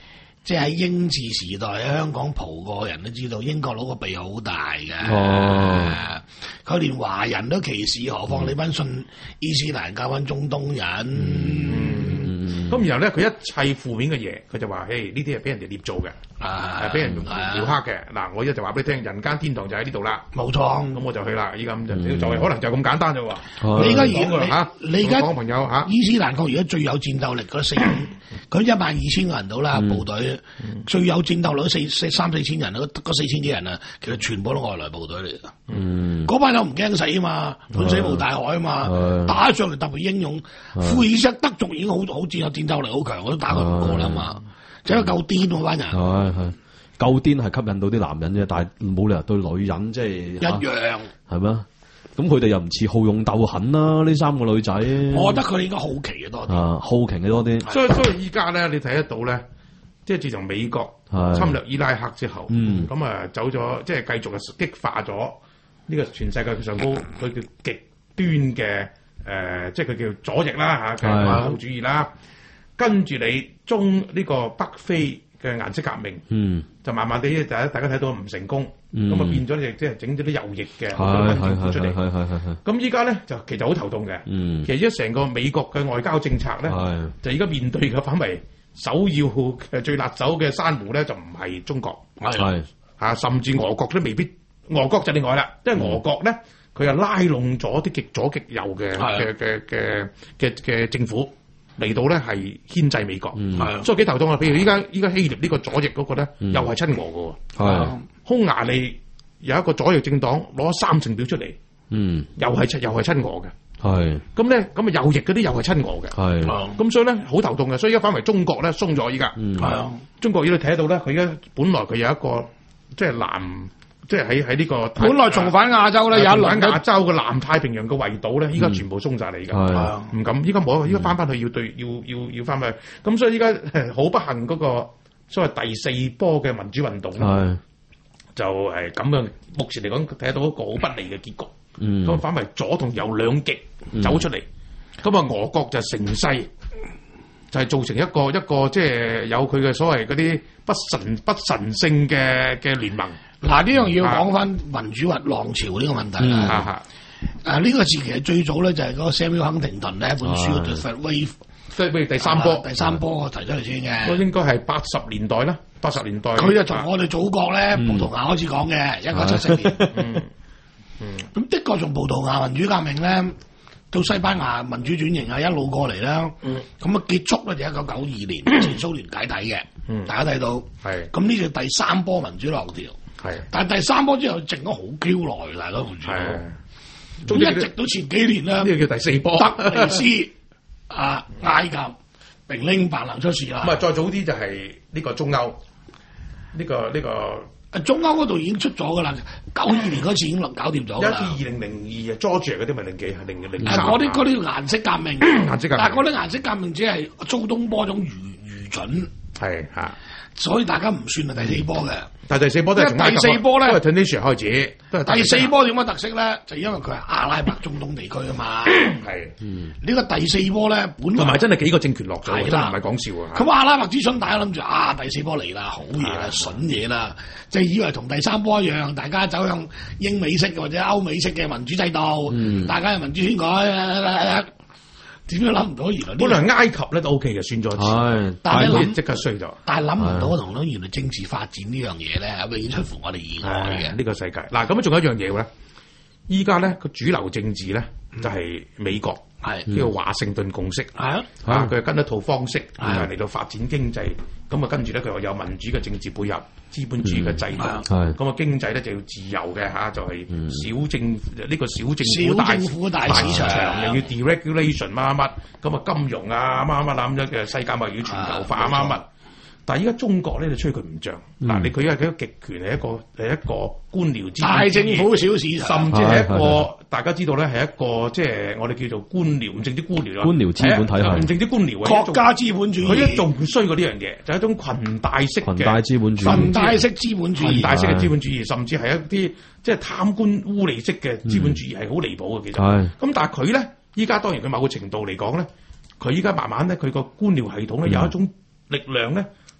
即係喺英治時代喺香港蒲過人都知道，英國佬個鼻好大嘅。 哦， 佢連華人都歧視，何況你班信伊斯蘭教班中東人。 咁、嗯、然後咧，佢一切負面嘅嘢，佢就話：，誒呢啲係俾人哋捏造嘅，係俾、啊、人描黑嘅。嗱、啊，我一就話俾你聽，人間天堂就喺呢度啦。冇錯，咁我就去啦。依家咁就就係可能就咁簡單啫喎。你而家講嚇，你而家講朋友嚇，伊斯蘭國而家最有戰鬥力嗰四，佢一萬二千個人到啦，部隊、嗯、最有戰鬥力四四三四千人，嗰嗰四千幾人啊，其實全部都外來部隊嚟㗎。嗯，嗰班友唔驚死啊嘛，半死無大海啊嘛，嗯、打上嚟特別英勇，庫爾什德族已經好好戰有戰鬥力好強，我都打佢唔過啦嘛，就係夠癲嗰班人。係係夠癲係吸引到啲男人啫，但係冇理由對女人即係一樣係咩？咁佢哋又唔似好勇鬥狠啦，呢三個女仔。我覺得佢哋應該好奇嘅多啲，啊，好奇嘅多啲。所以所以依家咧，你睇得到咧，即係自從美國侵略伊拉克之後，咁啊、嗯、走咗，即係繼續係激化咗呢個全世界上高佢叫極端嘅誒、呃，即係佢叫左翼啦嚇嘅馬克思主義啦，跟住你中呢個北非嘅顏色革命，嗯，就慢慢地大家大家睇到唔成功，咁啊、嗯、變咗你即係整咗啲右翼嘅政府出嚟，係係係。咁依家咧就其實好頭痛嘅，嗯，其實而家成個美國嘅外交政策咧，係就而家面對嘅反為首要嘅最辣手嘅珊瑚咧，就唔係中國，係嚇，甚至俄國都未必，俄國就另外啦，因為俄國咧佢又拉攏咗啲極左極右嘅嘅嘅嘅嘅嘅政府。嚟到咧係牽制美國，嗯、所以幾頭痛啊！譬如依家依家希臘呢個左翼嗰個咧，嗯、又係親俄嘅喎。係匈牙利有一個左翼政黨攞咗三成票出嚟，嗯，又係親又係親俄嘅。係咁咧，咁啊右翼嗰啲又係親俄嘅。係咁、嗯、所以咧好頭痛嘅。所以而家反為中國咧鬆咗依家。係啊、嗯，中國要你睇得到咧，佢而家本來佢有一個即係南。即係喺喺呢個本來重返亞洲咧，有一輪亞洲嘅南太平洋嘅圍島咧，依家全部鬆晒嚟㗎，唔敢，依家冇，依家翻翻去要對，要要要翻去。咁所以依家好不幸嗰個所謂第四波嘅民主運動咧，就係咁樣。目前嚟講睇得到一個好不利嘅結局。咁反為左同右兩極走出嚟，咁啊俄國就成勢，就係造成一個一個即係有佢嘅所謂嗰啲不神不神聖嘅嘅聯盟。嗱，呢樣要講翻民主或浪潮呢個問題啦。啊，呢個時期係最早咧，就係嗰個 Samuel Huntington 呢一本書叫 Third Wave，即係第三波，第三波提出嚟先嘅。都應該係八十年代啦，八十年代。佢就從我哋祖國咧葡萄牙開始講嘅，一九七四年。嗯嗯。咁的確從葡萄牙民主革命咧，到西班牙民主轉型啊，一路過嚟啦。嗯。咁啊結束咧就一九九二年前蘇聯解體嘅。嗯。大家睇到。係。咁呢就第三波民主浪潮。係，但係第三波之後靜咗好 Q 耐，大家唔知。係，總之一直到前幾年啦。呢個叫第四波。突尼斯、啊埃及、並拎白能出事啦。咁啊，再早啲就係呢個中歐，呢個呢個。啊，中歐嗰度已經出咗㗎啦，九二年嗰次已經搞掂咗㗎啦。一至二零零二啊 Georgia 嗰啲咪零幾係零零三。嗰啲嗰啲顏色革命，顏色革命。但係嗰啲顏色革命只係蘇東坡種愚愚蠢。係嚇。所以大家唔算係第四波嘅，但係第四波都係從埃及，第四波咧，都係 Tunisia 開始。第四波點解特色咧？就因為佢係阿拉伯中東地區啊嘛。係，嗯，呢個第四波咧，本來同埋真係幾個政權落咗，真係唔係講笑啊！咁阿拉伯之春，大家諗住啊，第四波嚟啦，好嘢啦，筍嘢啦，即係以為同第三波一樣，大家走向英美式或者歐美式嘅民主制度，嗯、大家嘅民主選舉。點樣諗唔到？原來本來埃及咧都 OK 嘅，算咗次，但係諗即刻衰咗。但係諗唔到同咧，原來政治發展呢樣嘢咧，永遠出乎我哋意外嘅呢個世界。嗱，咁仲有一樣嘢咧，依家咧個主流政治咧就係美國，係叫華盛頓共識，係啊，啊佢係跟一套方式嚟到發展經濟，咁啊跟住咧佢話有民主嘅政治配合，資本主義嘅制度，咁啊經濟咧就要自由嘅嚇，就係小政呢個小政府大政府大市場，又要 deregulation 乜乜乜，咁啊金融啊乜乜乜咁樣嘅世界咪要全球化乜乜。但係依家中國咧就吹佢唔漲，嗱你佢因為佢個極權係一個係一個官僚資本大政府小市場，甚至係一個大家知道咧係一個即係我哋叫做官僚，唔淨止官僚啊，官僚資本體系，唔淨止官僚啊，國家資本主義，佢一仲衰過呢樣嘢，就係一種裙帶式嘅裙帶資本主義，裙帶式資本主義，裙帶式嘅資本主義，甚至係一啲即係貪官污吏式嘅資本主義係好離譜嘅其實。咁但係佢咧依家當然佢某個程度嚟講咧，佢依家慢慢咧佢個官僚系統咧有一種力量咧。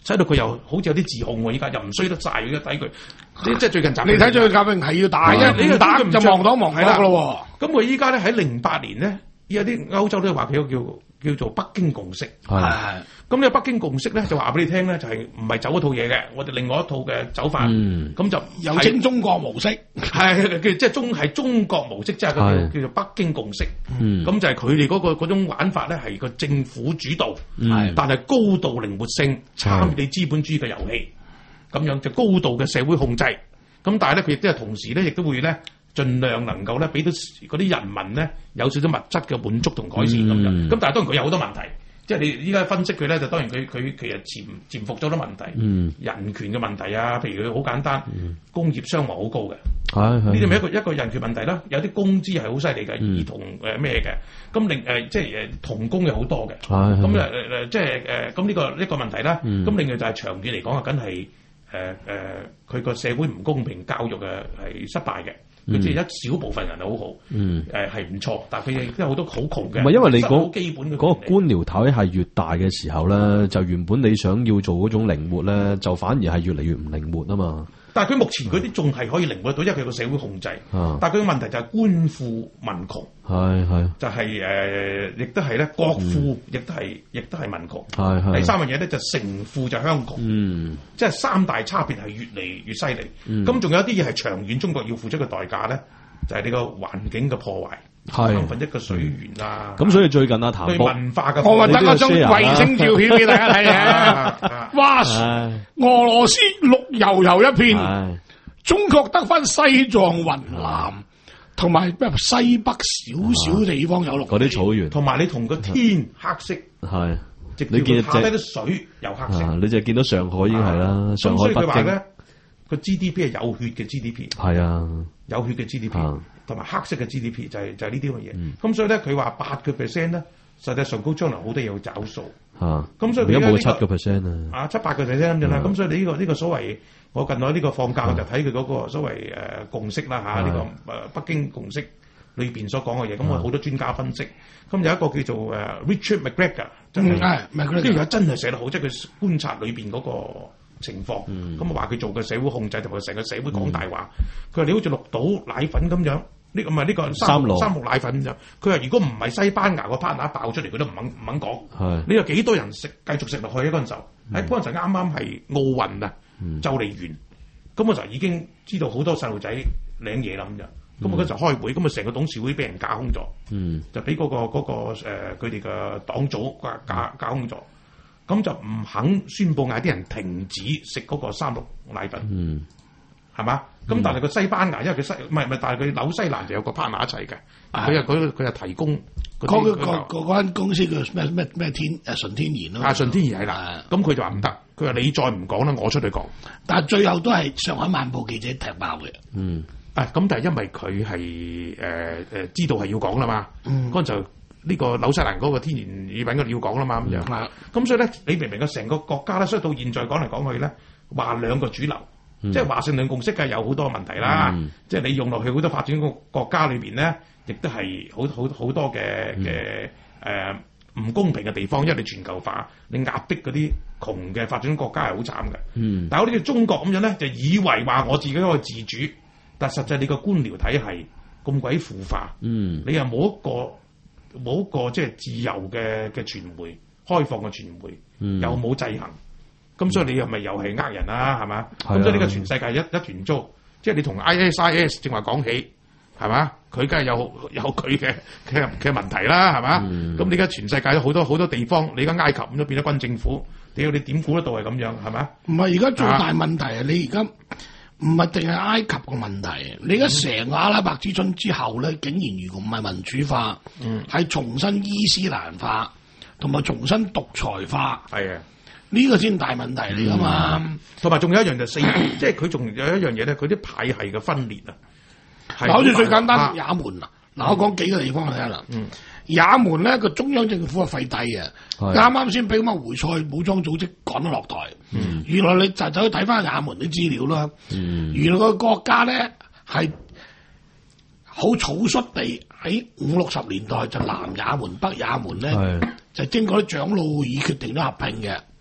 使到佢又好似有啲自控喎，依家又唔衰得晒，而家睇佢，即即係最近習你睇最近革命係要打一，你打就亡黨亡國噶咯喎。 咁佢依家咧喺零八年咧，有啲歐洲都話佢有叫叫做北京共識。 係係。 咁呢個北京共識咧就話俾你聽咧，就係唔係走一套嘢嘅，我哋另外一套嘅走法。咁、嗯、就有稱中國模式， 係叫即係中係中國模式，即係叫叫做北京共識。咁、嗯、就係佢哋嗰個嗰種玩法咧，係個政府主導，嗯、但係高度靈活性，參與你資本主義嘅遊戲，咁樣就高度嘅社會控制。咁但係咧，佢亦都係同時咧，亦都會咧盡量能夠咧俾到嗰啲人民咧有少少物質嘅滿足同改善咁樣。咁、嗯、但係當然佢有好多問題。即係你依家分析佢咧，就當然佢佢其實潛潛伏咗好多問題，嗯、人權嘅問題啊，譬如佢好簡單，嗯、工業傷亡好高嘅，呢啲咪一個一個人權問題啦。有啲工資係好犀利嘅，兒童誒咩嘅，咁另誒即係誒童工嘅好多嘅，咁誒誒即係誒咁呢個一個問題啦。咁、嗯、另外就係長遠嚟講啊，梗係誒誒佢個社會唔公平，教育誒係失敗嘅。佢只係一小部分人係好好，誒係唔錯，但係佢亦都有好多好窮嘅。 唔係因為你講基本嘅嗰個官僚體系越大嘅時候咧，就原本你想要做嗰種靈活咧，就反而係越嚟越唔靈活啊嘛。 但係佢目前佢啲仲係可以靈活到，因為佢個社會控制。啊、但係佢嘅問題就係官富民窮，係係就係、是、誒、呃，亦都係咧國富，亦都係亦都係民窮。係係第三樣嘢咧就城富就香港，嗯，即係三大差別係越嚟越犀利。咁仲、嗯、有一啲嘢係長遠中國要付出嘅代價咧，就係呢個環境嘅破壞。係三分一嘅水源啊！ 咁所以最近啊，譚博文化嘅， 我咪得嗰張衛星照片俾大家睇啊！哇，俄羅斯綠油油一片，中國得翻西藏、雲南同埋咩西北少少地方有綠， 嗰啲草原， 同埋你同個天黑色，係，你見下低啲水又黑色， 你就見到上海已經係啦，上海北京咧個 G D P 係有血嘅 G D P， 係啊，有血嘅 G D P。同埋黑色嘅 G D P 就係、是、就係呢啲咁嘅嘢，咁、嗯、所以咧佢話八個 percent 咧，實際上高將來好多嘢要找數，嚇、啊，咁所以而家冇七個 percent 啊，啊七八個 percent 咁啦，咁所以你呢個呢個所謂我近來呢個放假、啊、就睇佢嗰個所謂誒、呃、共識啦嚇，呢、啊這個誒北京共識裏邊所講嘅嘢，咁我好多專家分析，咁有一個叫做誒 Richard McGregor，真係，呢個人真係寫得好，即係佢觀察裏邊嗰個情況，咁啊話佢做嘅社會控制同埋成個社會講大話，佢話、嗯、你好似綠島奶粉咁樣。呢個唔係呢個三鹿三鹿奶粉咁，佢話如果唔係西班牙個 partner 爆出嚟，佢都唔肯唔肯講。係你有幾多人食繼續食落去啊？嗰陣時候喺嗰陣時啱啱係奧運啊，就嚟完，咁我就已經知道好多細路仔領嘢啦咁就。咁我嗰陣開會，咁啊成個董事會俾人架空咗，嗯、就俾嗰、嗰個嗰、嗰個佢哋嘅黨組架架架空咗，咁就唔肯宣佈嗌啲人停止食嗰個三鹿奶粉。嗯係嘛？咁、嗯、但係個西班牙，因為佢西唔係唔係，但係佢紐西蘭就有個 partner 一齊嘅。佢又佢佢又提供嗰個嗰間公司叫咩咩咩天誒純天然咯。 啊，純天然係啦。咁佢就話唔得，佢話你再唔講啦，我出去講。 但係最後都係上海晚報記者踢爆嘅。嗯。 啊，咁但係因為佢係誒誒知道係要講啦嘛。嗯。嗰陣就呢個紐西蘭嗰個天然乳品嗰度要講啦嘛咁樣。係、嗯。咁所以咧，你明唔明個成個國家咧，所以到現在講嚟講去咧，話兩個主流。嗯、即係華盛頓共識嘅有好多問題啦，嗯、即係你用落去好多發展個國家裏邊咧，亦都係好好好多嘅嘅誒唔公平嘅地方，因為你全球化，你壓迫嗰啲窮嘅發展國家係好慘嘅。嗯、但係我哋嘅中國咁樣咧，就以為話我自己一個自主，但係實際你個官僚體系咁鬼腐化，嗯、你又冇一個冇一個即係自由嘅嘅傳媒，開放嘅傳媒，嗯、又冇制衡。咁所以你又咪又係呃人啦，係嘛？咁、啊、所以呢個全世界一一團糟，即係你同 I S I S 正話講起，係嘛？佢梗係有有佢嘅嘅嘅問題啦，係嘛？咁你而家全世界有好多好多地方，你而家埃及咁都變咗軍政府，屌你點估得到係咁樣，係嘛？ 唔係而家最大問題啊！你而家唔係淨係埃及個問題，你而家成個阿拉伯之春之後咧，竟然如果唔係民主化，係、嗯、重新伊斯蘭化，同埋重新獨裁化，係啊。呢個先大問題嚟噶嘛， 同埋仲有一樣就四，即係佢仲有一樣嘢咧，佢啲派系嘅分裂啊。 嗱，好似最簡單，也門啊，嗱，我講幾個地方嚟睇下啦。嗯，也門咧個中央政府係廢帝嘅，啱啱先俾咁嘅胡塞武裝組織趕咗落台。嗯，原來你就走去睇翻也門啲資料啦。嗯，原來個國家咧係好草率地喺五六十年代就南也門、北也門咧，就經過啲長老會議決定咗合併嘅。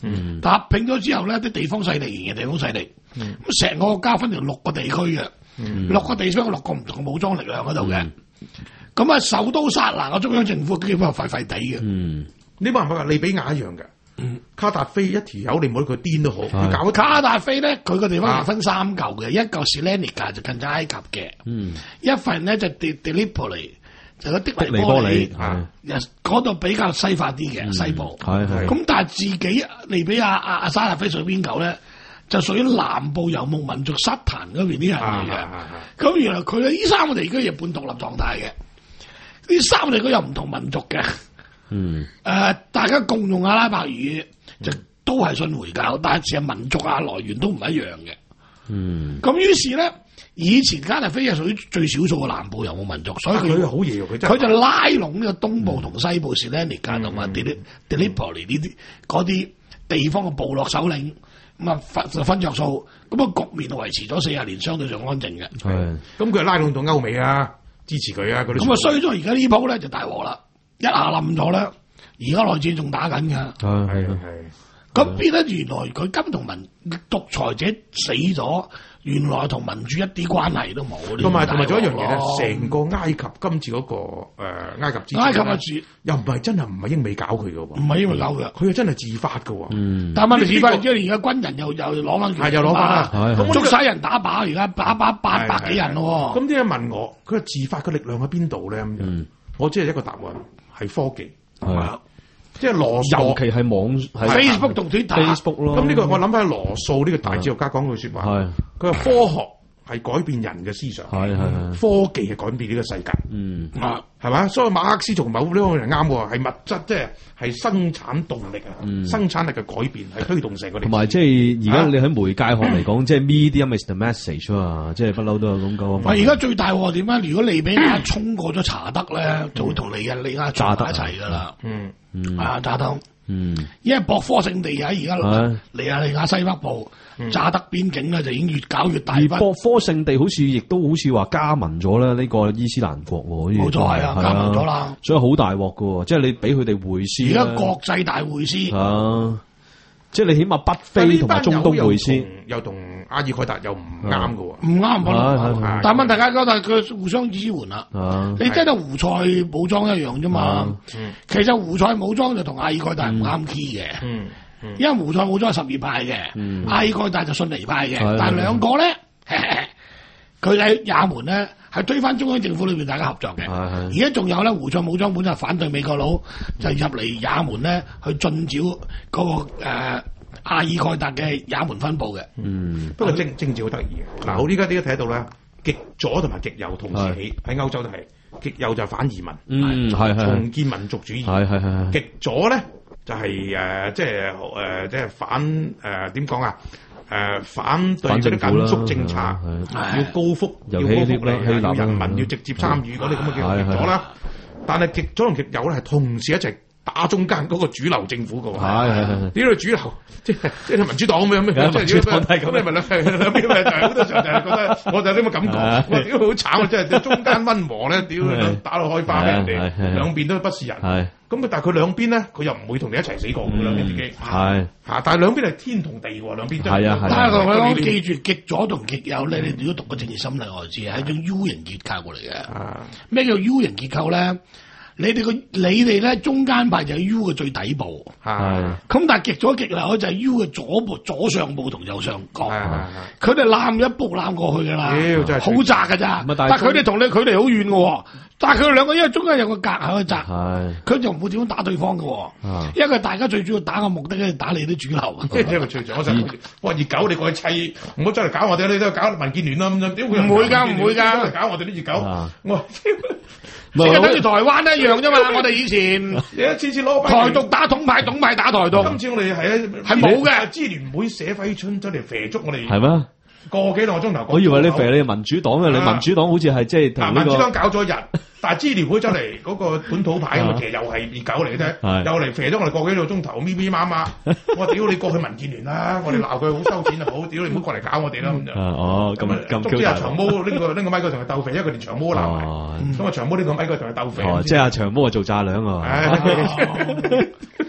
嗯，合併咗之後咧，啲地方勢力仍然地方勢力，咁成、嗯、個國家分成六個地區嘅，嗯、六個地區有六個唔同嘅武裝力量喺度嘅。咁啊、嗯，首都薩那個中央政府基本上廢廢地嘅。嗯， 呢班人同利比亞一樣嘅。嗯，卡達菲一條友你唔好理佢癲都好，佢的搞卡達菲咧，佢個地方係分三嚿嘅，啊、一嚿是 Salonika 就近咗埃及嘅，嗯，一份咧就 Tripoli 就嗰的黎波里，啊，嗰度比較西化啲嘅、嗯、西部，係係，咁但係自己利比亞阿阿沙達菲屬於邊嚿咧，就屬於南部游牧民族沙坦嗰邊啲人嚟嘅，咁、啊啊啊、原來佢哋呢三個地區係半獨立狀態嘅，呢三個地區有唔同民族嘅。嗯，誒、呃，大家共用阿拉伯語，就都係信回教，但係其實民族啊來源都唔一樣嘅。嗯，咁於是咧，以前卡達菲係屬於最少數嘅南部游牧民族，所以佢好嘢，佢佢就拉攏呢個東部同西部是 Salonika 同埋 Tripoli 呢啲嗰啲地方嘅部落首領，咁啊分就分着數，咁啊局面維持咗四十年，相對上安靜嘅。 係，咁佢拉攏到歐美啊，支持佢啊，嗰啲咁啊衰咗，而家呢鋪咧就大鑊啦。一下冧咗咧，而家內戰仲打緊㗎。係係係。咁變咧，原來佢根本同民獨裁者死咗，原來同民主一啲關係都冇。 同埋同埋仲有一樣嘢咧，成個埃及今次嗰個誒埃及之埃及嘅主又唔係真係唔係英美搞佢嘅喎。 唔係英美搞嘅， 佢又真係自發嘅喎。嗯。 但係問題自發，即係而家軍人又又攞翻權。係又攞翻啦。係。捉晒人打靶，而家打靶八百幾人咯。 咁點解問我佢係自發嘅力量喺邊度咧？咁樣，我只係一個答案。係科技，係嘛？即係羅素， 尤其係網 Facebook 同 Twitter，Facebook 咯。咁呢個我諗翻羅素呢個大哲學家講句説話，佢話科學係改變人嘅思想，係係科技係改變呢個世界，嗯啊，係嘛？所以馬克思從某呢方面啱喎，係物質即係係生產動力啊，生產力嘅改變係推動成個。 同埋即係而家你喺媒介學嚟講，即係 medium is the message 啊，即係不嬲都係咁講。 而家最大鑊點啊？如果利比亞衝過咗查德咧，就會同尼日利亞撞埋一齊噶啦。嗯嗯啊，炸得。嗯，因為博科聖地啊，而家尼日利亞西北部炸得邊境咧，就已經越搞越大。 而博科聖地好似亦都好似話加盟咗咧呢個伊斯蘭國喎， 冇錯係啊，加盟咗啦。 所以好大鑊噶，即係你俾佢哋會師。 而家國際大會師啊，即係你起碼北非同埋中東會師， 又同阿爾蓋達又唔啱噶， 唔啱噶。但係問大家覺得佢互相支援啦。你真係胡塞武裝一樣啫嘛。其實胡塞武裝就同阿爾蓋達唔啱 key 嘅。因為胡塞武裝係什葉派嘅，阿爾蓋達就遜尼派嘅。但係兩個咧，佢喺也門咧係推翻中央政府裏邊大家合作嘅。而家仲有咧，胡塞武裝本身係反對美國佬，就入嚟也門咧去進剿嗰個誒。阿爾蓋達嘅也門分部嘅， 嗯，不過政政治好得意嘅。嗱，我依家呢家睇到咧，極左同埋極右同時起喺歐洲都係，極右就反移民， 嗯係係重建民族主義， 係係係。 極左咧就係誒即係誒即係反誒點講啊誒反對嗰啲緊縮政策，要高福要高福利，要人民要直接參與嗰啲咁嘅叫極左啦。但係極左同極右咧係同時一齊打中間嗰個主流政府嘅喎，係係係。呢個主流即係即係民主黨咁樣咩？即係如果咁，你咪兩兩邊咪就係好多時候就係覺得，我就有啲咁嘅感覺。我屌好慘啊！即係中間溫和咧，屌打到開花俾人哋，兩邊都不是人。咁但係佢兩邊咧，佢又唔會同你一齊死過嘅兩邊自己。係嚇，但係兩邊係天同地喎，兩邊真係。係啊， 但係我講記住，極左同極右咧，你如果讀過政治心理我就知係一種 U 型結構過嚟嘅。咩叫 U 型結構咧？你哋個你哋咧中間派就係 U 嘅最底部，係咁但係極左極右就係 U 嘅左部左上部同右上角，佢哋攬一步攬過去噶啦，好窄噶咋，但係佢哋同你距離好遠嘅，但係佢哋兩個因為中間有個隔喺個窄，佢就唔會點樣打對方嘅，因為大家最主要打嘅目的咧打你啲主流，即係因為最主要我就我話熱狗你過去砌，唔好再嚟搞我哋，你都搞民建聯啦咁樣，點會唔會噶唔會噶搞我哋啲熱狗，我。即係等住台灣一樣啫嘛！我哋以前一次次攞台獨打統派，統派打台獨。今次我哋係係冇嘅，支聯會寫揮春出嚟肥足我哋。係咩？個幾兩個鐘頭。 我以為你肥你民主黨啊！你民主黨好似係即係同呢個。 民主黨搞咗日，但係支聯會走嚟嗰個本土派咁，其實又係熱狗嚟啫，又嚟肥咗我哋個幾兩個鐘頭，咪咪媽媽。我屌你過去民建聯啦！我哋鬧佢好收錢就好，屌你唔好過嚟搞我哋啦咁就。哦，咁咁。總之阿長毛拎個拎個咪佢同佢鬥肥，因為佢連長毛鬧埋。咁啊長毛呢個咪佢同佢鬥肥。 哦，即係阿長毛啊做炸兩啊。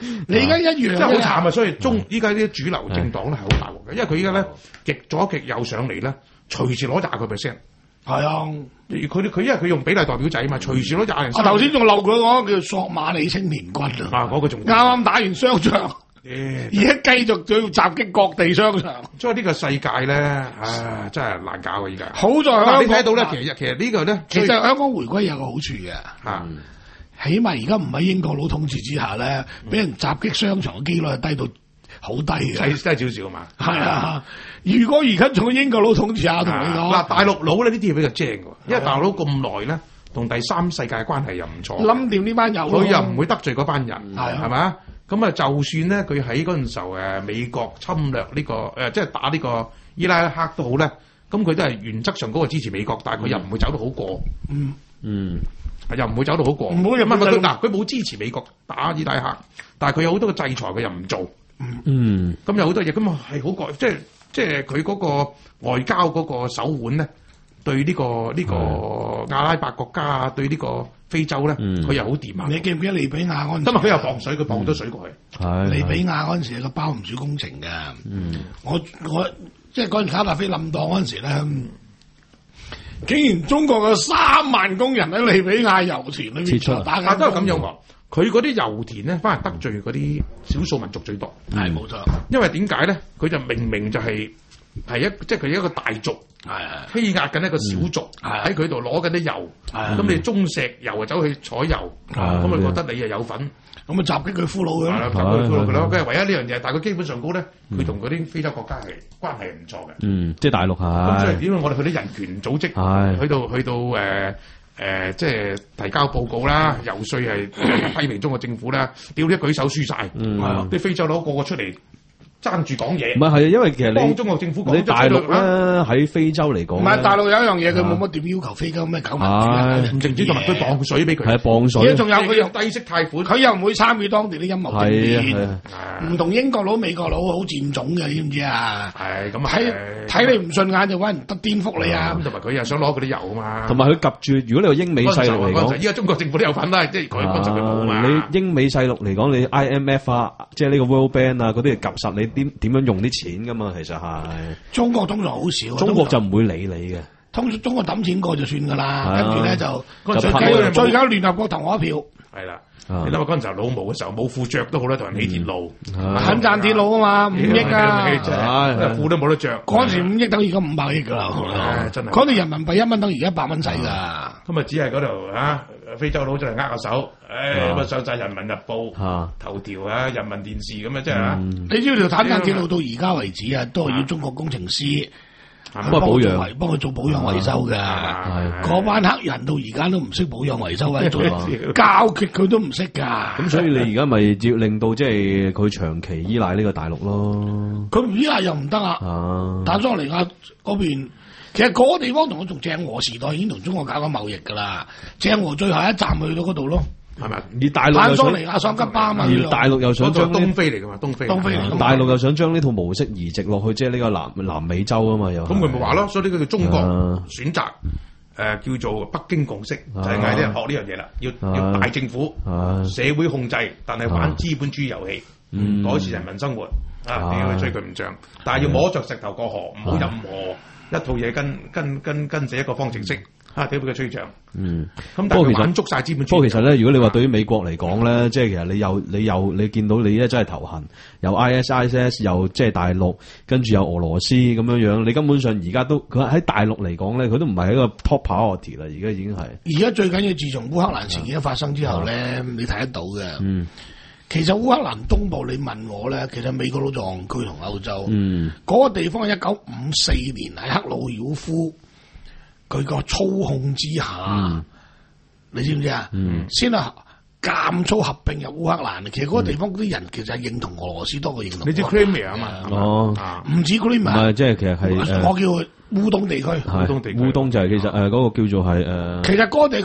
你而家一樣， 真係好慘啊！所以中依家啲主流政黨咧係好大鑊嘅，因為佢依家咧極左極右上嚟咧，隨時攞廿個 percent。 係啊， 佢哋佢因為佢用比例代表制啊嘛，隨時攞廿人。 我頭先仲漏佢講叫索馬里青年軍啊， 啊嗰個仲啱啱打完商場。而家繼續就要襲擊各地商場， 所以呢個世界咧，唉，真係難搞啊！依家好在香港， 你睇到咧，其實其實呢個咧， 其實香港回歸有個好處嘅， 啊， 起碼而家唔喺英國佬統治之下咧，俾人襲擊商場嘅機率係低到好低嘅， 低低少少嘛。 係啊，如果而家仲喺英國佬統治下，同你講嗱，大陸佬咧呢啲嘢比較正嘅，因為大陸佬咁耐咧，同第三世界關係又唔錯， 冧掂呢班友， 佢又唔會得罪嗰班人， 係係咪？咁啊，就算咧，佢喺嗰陣時候誒美國侵略呢、這個誒、呃，即係打呢個伊拉克都好咧，咁佢都係原則上嗰個支持美國，但係佢又唔會走得好過， 嗯嗯， 又唔會走得好過。唔好又乜乜嗱，佢冇支持美國打伊拉克，但係佢有好多嘅制裁，佢又唔做。 嗯， 咁有好多嘢，咁啊係好過，即係即係佢嗰個外交嗰個手腕咧，對呢、這個呢、這個阿拉伯國家啊，對呢個非洲咧，佢、嗯、又好掂啊！ 你記唔記得利比亞嗰陣時？ 今日佢又放水，佢放咗水過去。 係、嗯、 利比亞嗰陣時係個包唔住工程嘅。嗯，我我即係嗰陣卡達菲冧檔嗰陣時咧，竟然中國嘅三萬工人喺利比亞油田裏面出打緊， 都係咁樣喎。佢嗰啲油田咧，反而得罪嗰啲少數民族最多。 係冇錯， 因為點解咧？佢就明明就係、是。係一即係佢一個大族，係欺壓緊一個小族，喺佢度攞緊啲油，咁你中石油啊走去採油，咁咪覺得你又有份，咁咪襲擊佢俘虜佢咯，襲擊佢俘虜佢咯。佢係唯一呢樣嘢，但係佢基本上高咧，佢同嗰啲非洲國家係關係唔錯嘅。 嗯，即係大陸係。 咁所以點解我哋去啲人權組織，去到去到誒誒，即係提交報告啦，游說係批評中國政府啦，屌你舉手輸晒，啲非洲佬個個出嚟。爭住講嘢， 唔係係因為其實你幫中國政府講， 你大陸咧喺非洲嚟講， 唔係大陸有一樣嘢，佢冇乜點要求非洲咩搞民主， 唔淨止同埋佢磅水俾佢， 係磅水， 而家仲有佢用低息貸款， 佢又唔會參與當地啲陰謀政變， 唔同英國佬、美國佬好佔種嘅，知唔知啊？ 係咁睇睇你唔順眼就揾人得顛覆你啊！ 咁同埋佢又想攞嗰啲油啊嘛， 同埋佢夾住，如果你話英美勢力嚟講， 依家中國政府都有份啦，即係佢嗰陣佢冇嘛。 你英美勢力嚟講，你 I M F 啊，即係呢個 World Bank 啊，嗰啲係夾實你點點樣用啲錢噶嘛，其實係中國通常好少， 中國就唔會理你嘅。 通常中國抌錢過就算噶啦，跟住咧就最最搞聯合國投我一票。 係啦，你諗下嗰陣時候老毛嘅時候冇褲着都好啦，同人起鐵路， 肯賺鐵路啊嘛，五億啊， 褲都冇得着。 嗰陣時五億等於而家五百億噶啦，真係。嗰度人民幣一蚊等於一百蚊使噶。 咁啊，只係嗰度啊，非洲佬真係握個手，誒，咁上晒《人民日報》頭條啊，《人民電視》咁啊，即係啊。 你知條坦克鐵路到而家為止啊，都係要中國工程師。 幫佢保養， 幫佢做保養維修噶。嗰班黑人到而家都唔識保養維修嘅，做教決佢都唔識噶。 咁所以你而家咪要令到即係佢長期依賴呢個大陸咯。 佢唔依賴又唔得啊！坦桑尼亞嗰邊，其實嗰個地方同我從鄭和時代已經同中國搞緊貿易噶啦。鄭和最後一站去到嗰度咯。 係咪？ 而大陸坦桑尼亞桑吉巴嘛， 而大陸又想將東非嚟噶嘛，東非， 東非嚟。 大陸又想將呢套模式移植落去，即係呢個南南美洲啊嘛，又咁佢咪話咯，所以呢個叫中國選擇誒叫做北京共識，就係嗌啲人學呢樣嘢啦，要要大政府、社會控制，但係玩資本主義遊戲，改善人民生活啊！你要去追佢唔漲，但係要摸着石頭過河，唔好任何一套嘢跟跟跟跟住一個方程式。啊！睇佢嘅吹漲，嗯，咁但係玩足晒資本主義。 不過其實咧，如果你話對於美國嚟講咧，即係其實你又你又你見到你咧真係頭痕，又 I S I S 又即係大陸，跟住又俄羅斯咁樣樣，你根本上而家都佢喺大陸嚟講咧，佢都唔係一個 top priority 啦，而家已經係。而家最緊要，自從烏克蘭事件發生之後咧，嗯、你睇得到嘅。嗯，其實烏克蘭東部，你問我咧，其實美國佬就戇居同歐洲。嗯，嗰個地方一九五四年喺克魯曉夫。佢個操控之下，嗯、你知唔知啊？嗯、先啊，監操合併入烏克蘭。其實嗰個地方嗰啲人其實係認同俄羅斯多過認同。 你知 Crimea 啊嘛？ 哦， 唔止 Crimea。唔係，即係其實係我叫烏東地區。 烏東地區。烏東就係其實誒嗰、呃那個叫做係誒。呃、 其實嗰個地區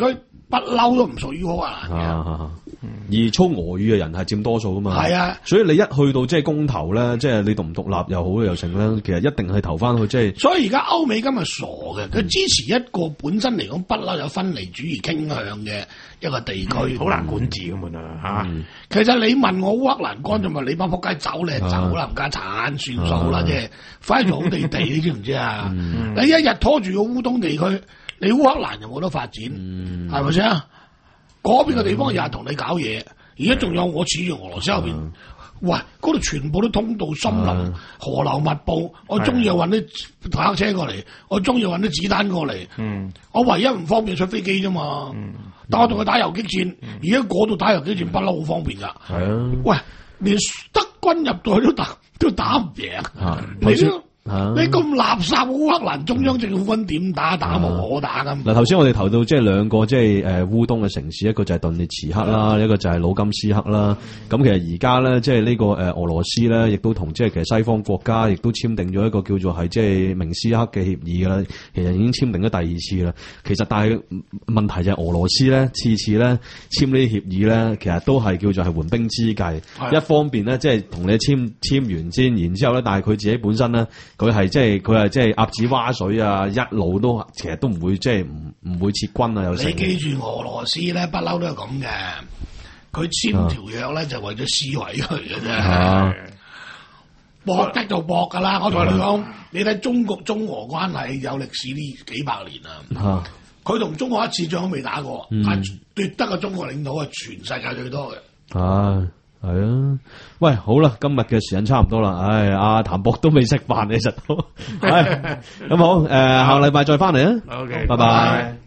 不嬲都唔屬於烏克蘭嘅。 啊而操俄語嘅人係佔多數噶嘛， 係啊， 所以你一去到即係公投咧，即係你獨唔獨立又好又成咧，其實一定係投翻去即係。 所以而家歐美今日傻嘅，佢支持一個本身嚟講不嬲有分離主義傾向嘅一個地區， 好、嗯、難管治噶嘛嚇。嗯、 其實你問我烏克蘭乾脆咪你班仆街走你就走啦，冚家產算數啦，即係快做好地地，你知唔知啊？嗯、你一日拖住個烏東地區，你烏克蘭又冇得發展，係咪先啊？嗰邊嘅地方又係同你搞嘢，而家仲有我恃住俄羅斯後邊，嗯、喂，嗰度全部都通道森林，嗯、河流密布，我中意又運啲坦克車過嚟，我中意運啲子彈過嚟，嗯、我唯一唔方便出飛機啫嘛，嗯、但我同佢打游擊戰，而家嗰度打游擊戰不嬲好方便噶，嗯、喂，連德軍入到去都打都打唔贏，啊、你都。啊、你咁垃圾烏克蘭中央政府軍點打打無可打咁？ 嗱、啊，頭先我哋投到即係兩個即係誒烏東嘅城市，一個就係頓涅茨克啦，啊、一個就係魯金斯克啦。咁、嗯、其實而家咧，即係呢個誒俄羅斯咧，亦都同即係其實西方國家亦都簽訂咗一個叫做係即係明斯克嘅協議噶啦。其實已經簽訂咗第二次啦。其實但係問題就係俄羅斯咧，次次咧簽呢啲協議咧，其實都係叫做係緩兵之計。的一方面咧，即係同你簽簽完先，然之後咧，但係佢自己本身咧。佢係即係佢係即係鴨子划水啊！一路都其實都唔會即係唔唔會撤軍啊！有時你記住俄羅斯咧，不嬲都係咁嘅。佢簽條約咧就為咗撕毀佢嘅啫，搏得就搏噶啦！我同你講，你睇中國中俄關係有歷史呢幾百年啦。佢同中國一次仗都未打過，但奪得嘅中國領土係全世界最多嘅。 啊！係啊，喂，好啦，今日嘅時間差唔多啦，唉，阿譚博都未食飯，其實都，唉，咁好，誒、呃，下個禮拜再翻嚟啊，OK，拜拜。